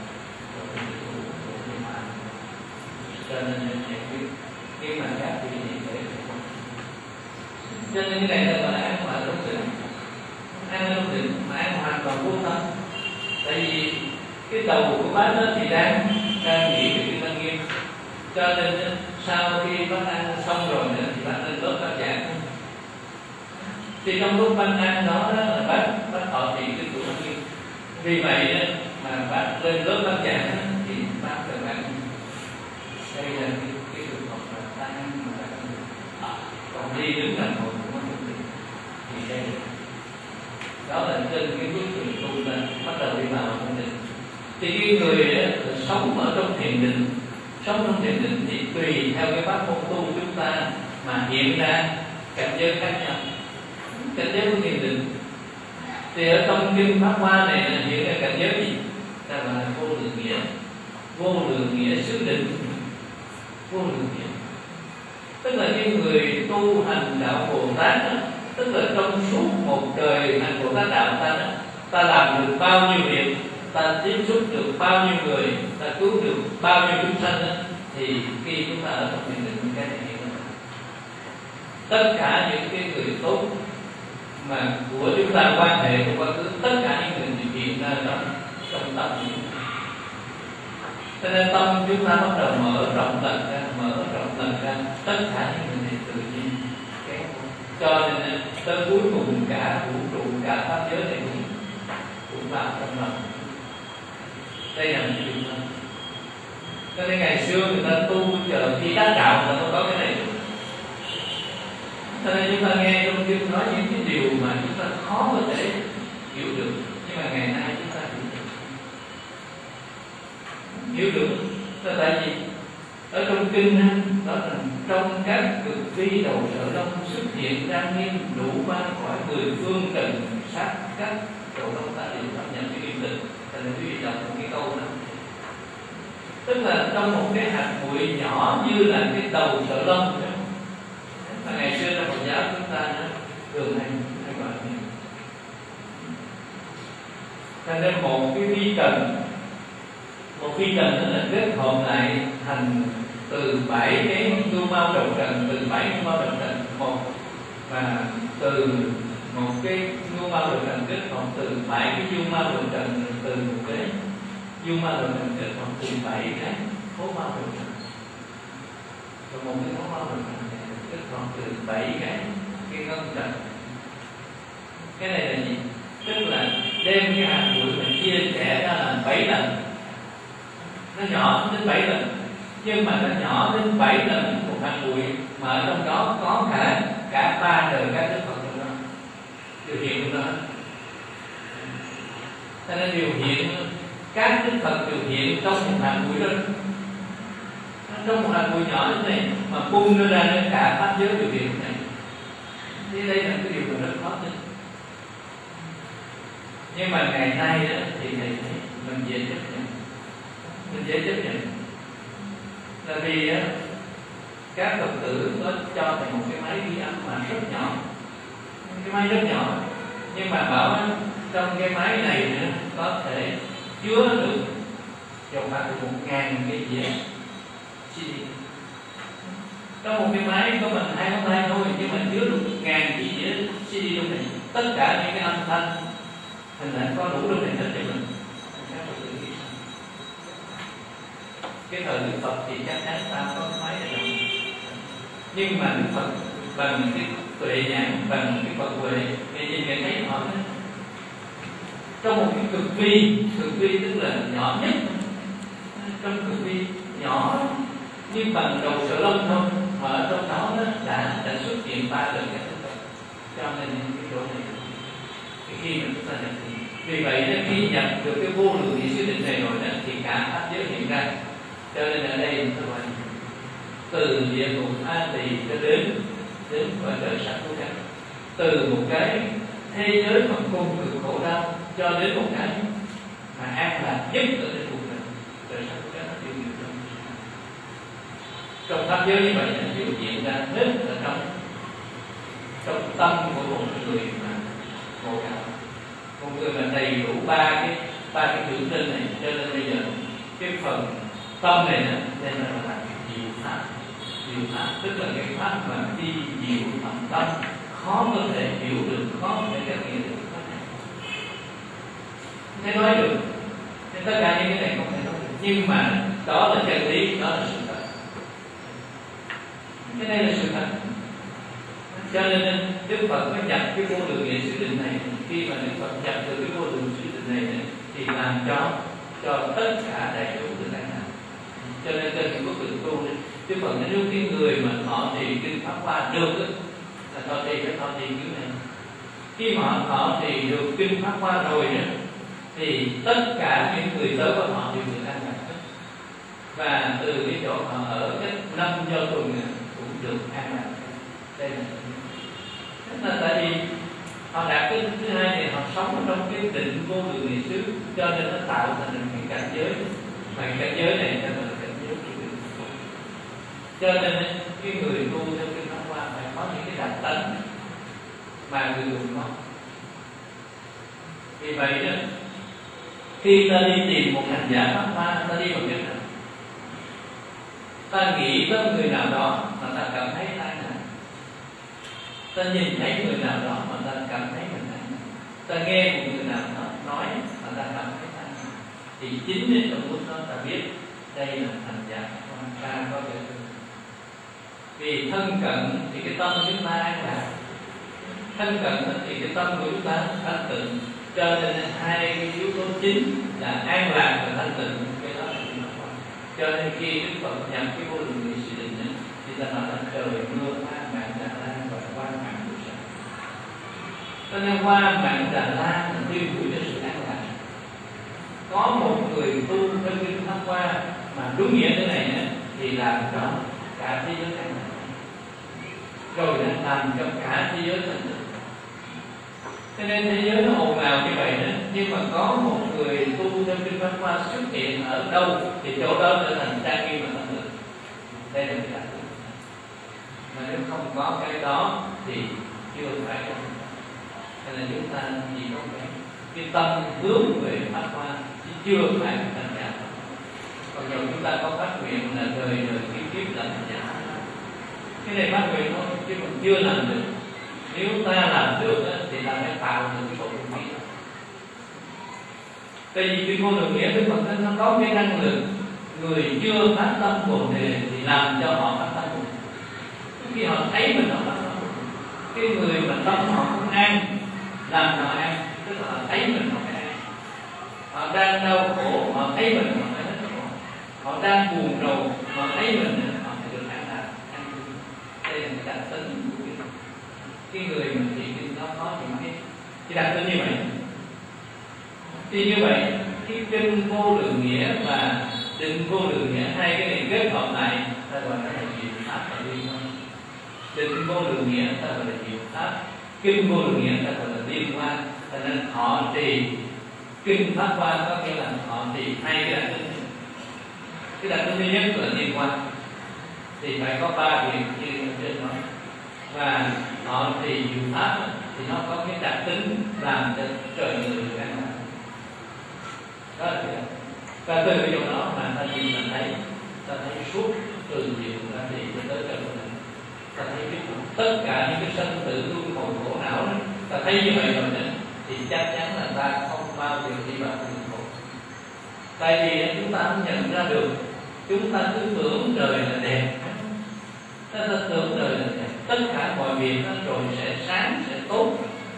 cho nên thầy biết. Nhưng mà các vị thì phải cho nên cái này là gọi là ăn hòa trong định. Ăn trong định mà ăn hoàn toàn vô tâm. Tại vì cái đầu của bác đó thì đang đang nghĩ về cái Lăng Nghiêm. Cho nên sau khi bác ăn xong rồi nữa thì bác lên lớp bác giảng. Thì trong lúc bác ăn đó, đó là bác bác thọ trì cái của Lăng Nghiêm. Vì vậy đó, mà bác lên lớp bác giảng thì bác các bạn đây là cái cái trường hợp là ta ăn mà à, còn đi đứng làm ngồi cũng không được. Thì đây đó là trên cái bước đường tu là bắt đầu đi vào trong định. Thì cái người ấy, sống ở trong thiền định, sống trong thiền định thì tùy theo cái pháp môn tu chúng ta mà hiện ra cảnh giới khác nhau. Cảnh giới của thiền định thì ở trong kinh Pháp Hoa này là hiện ra cảnh giới gì? Ta gọi là vô lượng nghĩa, vô lượng nghĩa xứ định, vô lượng nghĩa. Tức là những người tu hành đạo Bồ Tát đó, tức là trong suốt một đời hành Bồ Tát đạo ta đó, ta làm được bao nhiêu việc, ta tiếp xúc được bao nhiêu người, ta cứu được bao nhiêu chúng sanh đó, thì khi chúng ta ở trong thiền định cái này hiện ra. Tất cả những cái người tốt mà của chúng ta quan hệ của quá khứ, tất cả những người đều hiện ra trong trong tâm của chúng ta. Cho nên tâm chúng ta bắt đầu mở rộng lần ra, mở rộng lần ra, tất cả những người này tự nhiên kéo. Cho nên tới cuối cùng cả vũ trụ, cả pháp giới này cũng cũng vào trong lòng. Đây là một chuyện thôi. Cho nên ngày xưa người ta tu chờ khi đắc đạo là nó có cái này. Cho nên chúng ta nghe trong kinh nói những cái điều mà chúng ta khó có thể hiểu được, nhưng mà ngày nay chúng ta hiểu được. Hiểu được là tại vì ở trong kinh đó là trong các cực vi đầu sở đông xuất hiện trang nghiêm đủ ba khỏi mười phương trần sát các đầu đông ta đều cảm nhận cái kim tịch. Thành ra quý vị đọc một cái câu đó, tức là trong một cái hạt bụi nhỏ như là cái đầu sở lông. Mà ngày xưa trong Phật giáo chúng ta thường hay hay gọi như thành ra một cái vi trần, một vi trần đó là kết hợp lại thành từ bảy cái nhu mao đồng trần, từ bảy nhu mao đồng trần một, và từ một cái nhu mao đồng trần kết hợp từ bảy cái nhu mao đồng trần, từ một cái nhu mao đồng trần kết hợp từ bảy cái hố mao đồng trần, rồi một cái hố mao đồng trần kết hợp từ bảy cái cái ngân trần. Cái này là gì? Tức là đem cái hạt bụi mình chia sẻ ra là bảy lần, nó nhỏ đến bảy lần, nhưng mà nó nhỏ đến bảy lần một hạt bụi, mà ở trong đó có cả cả ba đời các đức Phật trong đó điều hiện trong đó. Cho nên điều hiện các đức Phật điều hiện trong một hạt bụi đó, trong một hạt bụi nhỏ như thế này mà bung nó ra đến cả pháp giới điều kiện này, thì đây là cái điều mà rất khó tin. Nhưng mà ngày nay đó, thì thầy thấy mình dễ chấp nhận, mình dễ chấp nhận là vì đó, các Phật tử có cho thầy một cái máy ghi âm mà rất nhỏ, cái máy rất nhỏ, nhưng mà bảo trong cái máy này nữa có thể chứa được trong khoảng một ngàn cái dĩa xê đê. Trong một cái máy có mình hai ngón tay thôi, nhưng mà chứa được một ngàn cái dĩa xê đê trong này, tất cả những cái âm thanh hình ảnh có đủ trong này hết cho mình. Cái thời Đức Phật thì chắc chắn ta có cái máy này đâu, nhưng mà Đức Phật bằng cái tuệ nhãn, bằng cái Phật huệ, thì nhìn người thấy họ đó. Trong một cái cực vi, cực vi tức là nhỏ nhất, trong cực vi nhỏ như bằng đầu sợi lông thôi, mà ở trong đó, đó đã, đã xuất hiện ba lần các thức Phật. Cho nên cái chỗ này khi mà chúng ta nhập thì vì vậy đó, khi nhập được cái vô lượng nghĩa siêu định này rồi đó, thì cả pháp giới hiện ra. Cho nên ở đây chúng ta nói từ địa ngục A Tỳ cho đến đến cõi trời sắc của các, từ một cái thế giới mà cùng cực khổ đau cho đến một cái mà an lạc nhất ở trên cuộc đời trời sắc của các nó tiêu diệt trong trong pháp giới như vậy nó biểu hiện ra hết ở trong trong tâm của một người mà khổ đau, một người mà đầy đủ ba cái ba cái tượng trưng này. Cho nên bây giờ cái phần tâm này nè nên là là diệu pháp, diệu pháp tức là cái pháp mà đi diệu thầm tâm, khó có thể hiểu được, khó có thể cảm nghiệm được. Thế nói được, nên tất cả những cái này không thể nói được, nhưng mà đó là chân lý, đó là sự thật. Cái này là sự thật. Cho nên Đức Phật mới nhập cái vô lượng nghĩa siêu định này. Khi mà Đức Phật nhập được cái vô lượng siêu định này, này thì làm cho cho tất cả đại chúng được an lạc. Cho nên trên cái quốc tự tu này, Đức Phật nói nếu cái người mà họ trì kinh Pháp Hoa được đó, là họ trì cái họ trì kiểu này. Khi mà họ, họ trì được kinh Pháp Hoa rồi đó, thì tất cả những người tới của họ đều được an lạc hết. Và từ cái chỗ họ ở cách năm do tuần cũng được an lạc. Đây là tức là tại vì họ đạt cái thứ hai thì họ sống ở trong cái định vô lượng nghĩa xứ, cho nên nó tạo thành được cái cảnh giới, mà cảnh giới này cho mình cảnh giới của định. Cho nên cái người tu theo kinh Pháp Hoa phải có những cái đặc tánh mà người dùng có. Vì vậy đó, khi ta đi tìm một hành giả Pháp Hoa, ta đi bằng cách nào? Ta nghĩ tới người nào đó mà ta cảm thấy tai nạn, ta nhìn thấy người nào đó mà ta cảm thấy mình tai nạn, ta nghe một người nào đó nói mà ta cảm thấy tai nạn, thì chính đến trong lúc đó ta biết đây là hành giả Pháp Hoa, ta có thể. Vì thân cận thì cái tâm chúng ta an lạc, thân cận thì cái tâm của chúng ta thanh tịnh. Cho nên hai cái yếu tố chính là an lạc và thanh tịnh, cái đó là cái Pháp Hoa. Cho nên khi Đức Phật nhập cái vô lượng nghĩa siêu định thì ta nói là trời mưa hoa mạn Đà La và hoa mạn Bồ Sát. Cho nên hoa mạn Đà La là tiêu biểu cho sự an lạc. Có một người tu theo kinh Pháp Hoa mà đúng nghĩa thế này thì làm cho cả thế giới an lạc, rồi đã làm cho cả thế giới thanh tịnh. Cho nên thế giới nó ồn ào như vậy đó, nhưng mà có một người tu theo kinh Pháp Hoa xuất hiện ở đâu thì chỗ đó trở thành trang nghiêm và thanh tịnh. Đây là cái đặc tính. Mà nếu không có cái đó thì chưa phải là. Cho nên chúng ta chỉ có cái, cái tâm hướng về Pháp Hoa chứ chưa phải là thành giả. Còn dù chúng ta có phát nguyện là đời đời kiếp kiếp là thành giả, cái này phát nguyện thôi chứ còn chưa làm được. Nếu ta làm được thì ta phải tạo được cái bộ luân lý. Tại vì cái vô lượng nghĩa Đức Phật nó có cái năng lực, người chưa phát tâm Bồ Đề thì làm cho họ phát tâm Bồ Đề. Khi họ thấy mình họ phát tâm, cái người mà tâm họ không an, làm họ an, tức là họ thấy mình họ phải an. Họ đang đau khổ, họ thấy mình họ phải hết khổ. Họ đang buồn rầu, họ thấy mình họ phải được an lạc, an vui. Đây là cái đặc tính của cái cái người mà thị kinh nó có những cái cái đặc tính như vậy. Thì như vậy cái kinh vô lượng nghĩa và định vô lượng nghĩa, hai cái này kết hợp lại ta gọi nó là diệu pháp và liên quan. Định vô lượng nghĩa ta gọi là diệu pháp, kinh vô lượng nghĩa ta gọi là liên quan. Cho nên họ trì kinh pháp quan có nghĩa là họ trì hai cái đặc tính. Cái đặc tính thứ nhất là liên quan, thì phải có ba việc như trên nói, và họ trì diệu pháp thì nó có cái đặc tính làm cho trời người được an lạc. Đó là cái. Và từ cái chỗ đó mà ta nhìn ta thấy, ta thấy suốt từ diệu ra thì cho tới trời người, ta thấy cái tất cả những cái sanh tử luân hồi khổ não đó, ta thấy như vậy rồi đó, thì chắc chắn là ta không bao giờ đi vào luân hồi. Tại vì chúng ta không nhận ra được, chúng ta cứ tưởng trời là đẹp, ta, ta tưởng trời là đẹp, tất cả mọi việc nó rồi sẽ sáng, sẽ tốt.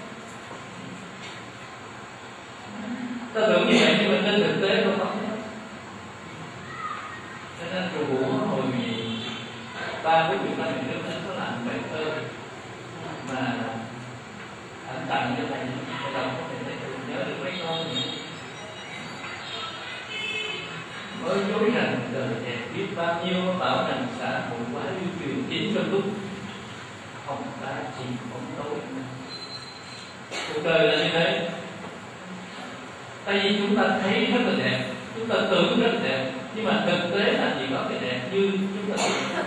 Ta tưởng như vậy nhưng mà trên thực tế không có. Cho nên chùa Vũ hồi gì ba bốn chục năm trước anh có làm bài thơ mà anh tặng cho thầy, thầy đọc có thể nhớ được mấy câu nữa. Mới dối rằng đời đẹp biết bao nhiêu, bảo rằng xã hội quá yêu truyền chính trong lúc không ta chỉ không tối. Cuộc đời là như thế. Tại vì chúng ta thấy rất là đẹp, chúng ta tưởng rất đẹp, nhưng mà thực tế là chỉ có cái đẹp như chúng ta tưởng.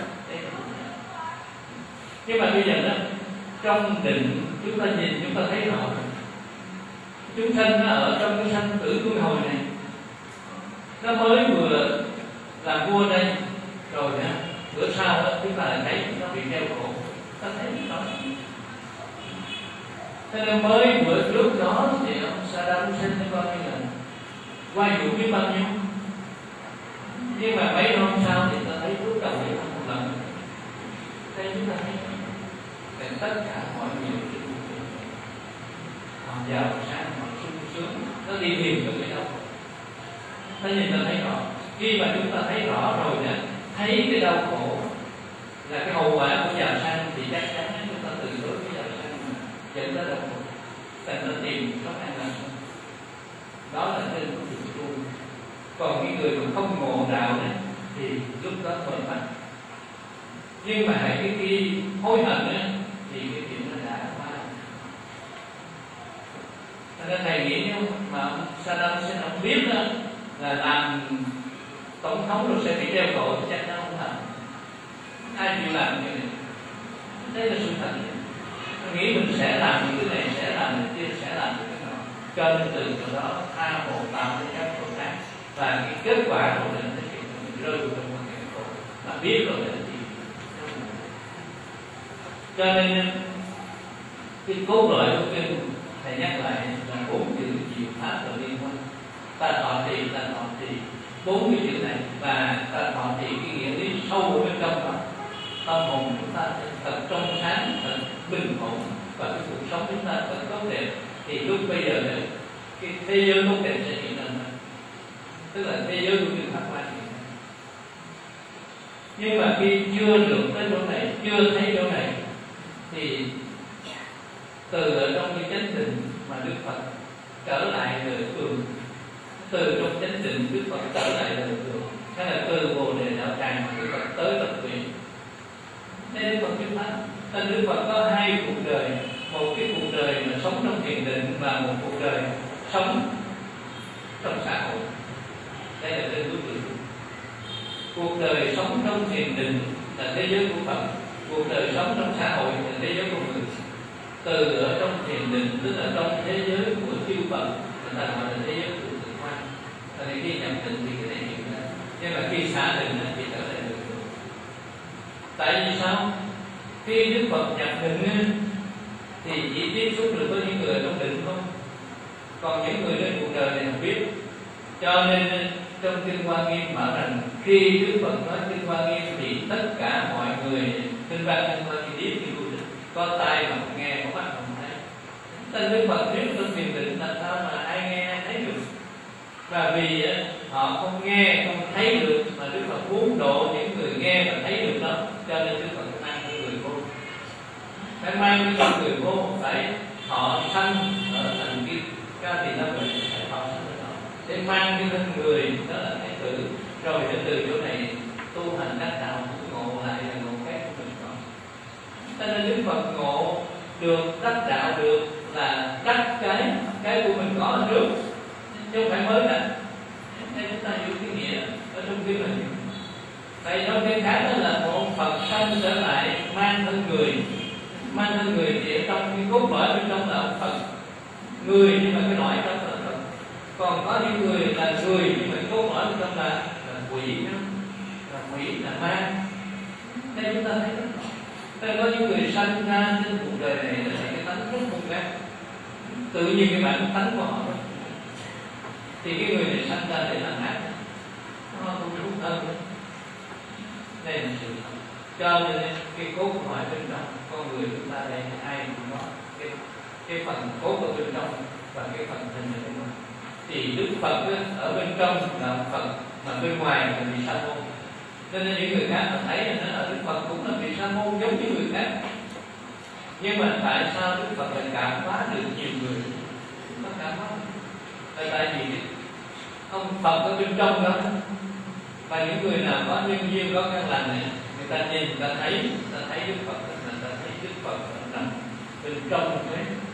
Nhưng mà bây giờ đó, trong định chúng ta nhìn chúng ta thấy rõ, chúng sanh nó ở trong cái sanh tử luân hồi này, nó mới vừa làm vua đây rồi đó, bữa sau đó chúng ta lại thấy nó bị đeo khổ, ta thấy nó. Thế nên mới bữa trước đó thì ông Saddam Hussein nó coi như là quay vụ biết bao nhiêu, nhưng mà mấy hôm sau thì ta thấy bước đầu thì không một lần. Thế chúng ta thấy để tất cả mọi người họ giàu sang, họ sung sướng, nó đi tìm được cái đâu. Thế nhìn ta thấy rõ. Khi mà chúng ta thấy rõ rồi nè, thấy cái đau khổ là cái hậu quả của giàu sang thì chắc chắn chúng ta từ chối cái giàu sang mà dẫn tới đau khổ. Thành ra tìm sống an lạc. Đó là trên của sự tu. Còn những người mà không ngộ đạo đấy thì lúc đó thôi bắt. Nhưng mà hãy cái khi hối hận ấy, thì cái chuyện nó đã qua. Cho nên thầy nghĩ nếu mà Saddam Hussein ông biết đó, là làm tổng thống rồi sẽ bị đeo cổ thì chắc chắn không làm. Ai chịu làm như này? Đây là sự thật. Tôi nghĩ mình sẽ làm những cái này, sẽ làm những kia, sẽ làm những cái nọ. Cho nên từ chỗ đó tha hồ tạo ra các khổ khác. Và cái kết quả của mình là chuyện mình rơi vào trong một cái khổ. Mà biết rồi là gì? Cho nên cái cốt lõi của kinh thầy nhắc lại là bốn chữ diệu pháp và liên quan. Ta thọ trì, ta thọ trì bốn cái chữ này và ta thọ trì cái nghĩa lý sâu ở bên trong đó. Tâm hồn chúng ta thật trong sáng, thật bình ổn và cái cuộc sống chúng ta thật tốt đẹp, thì lúc bây giờ này, cái thế giới tốt đẹp sẽ hiện lên. Tức là thế giới của chúng ta qua. Nhưng mà khi chưa được tới chỗ này, chưa thấy chỗ này, thì từ ở trong cái chánh định mà Đức Phật trở lại đời thường, từ trong chánh định Đức Phật trở lại đời thường, hay là từ Bồ Đề Đạo Tràng mà Đức Phật tới tập nguyện. Nên Đức Phật chứng thánh. Nên Đức Phật có hai cuộc đời, một cái cuộc đời mà sống trong thiền định và một cuộc đời sống trong xã hội. Đây là tên bước đường. Cuộc đời sống trong thiền định là thế giới của Phật, cuộc đời sống trong xã hội là thế giới của người. Từ ở trong thiền định tức là trong thế giới của chư Phật, người ta gọi là thế giới của tự quan. Tại vì khi nhập định thì cái này hiện ra, nhưng mà khi xả định thì trở lại được. Tại vì sao? Khi Đức Phật nhập định thì chỉ tiếp xúc được với những người trong định không, còn những người trên cuộc đời này không biết. Cho nên trong Kinh Hoa Nghiêm bảo rằng khi Đức Phật nói Kinh Hoa Nghiêm thì tất cả mọi người kinh văn Kinh Hoa Nghiêm biết như định, có tai mà không nghe, có mắt không thấy. Nên Đức Phật nếu trong thiền định làm sao mà ai nghe ai thấy được? Và vì họ không nghe không thấy được mà Đức Phật muốn độ những người nghe và thấy được đó, cho nên Đức Phật mang cái người vô. Phải mang cái người vô, phải họ sanh ở thành cái ca thì nó phải họ sanh ở đó để mang cái thân người đó là cái tử, rồi để từ chỗ này tu hành các đạo ngộ chứ không phải mới cả. Đây chúng ta hiểu cái nghĩa ở trong kinh này. Tại trong kinh khác đó là một Phật sanh trở lại mang thân người, mang thân người thì ở trong cái cốt lõi bên trong là ông Phật người, nhưng mà cái lõi trong là Phật. Còn có những người là người nhưng mà cái cốt lõi bên trong là, là quỷ, là quỷ là ma. Đây chúng ta thấy đó. Đây có những người sanh ra trên cuộc đời này là cái tánh rất khôn ngoan, tự nhiên cái bản tánh của họ đó. Thì cái người này sanh ra để làm ác, nó không đúng hơn nữa. Đây là sự thật. Cho nên cái cốt lõi bên trong con người chúng ta đây ai cũng có cái cái phần cốt ở bên trong và cái phần thân ở bên ngoài. Thì Đức Phật ở bên trong là Phật, mà bên ngoài là vị sa môn. Cho nên những người khác thấy là ở Đức Phật cũng là vị sa môn giống như người khác. Nhưng mà tại sao Đức Phật lại cảm hóa được nhiều người? Nó cảm hóa tại tại vì ông Phật ở bên trong đó, và những người nào có nhân duyên có căn lành này, người ta nhìn, người ta thấy, người ta thấy Đức Phật, người ta thấy Đức Phật nằm bên trong cái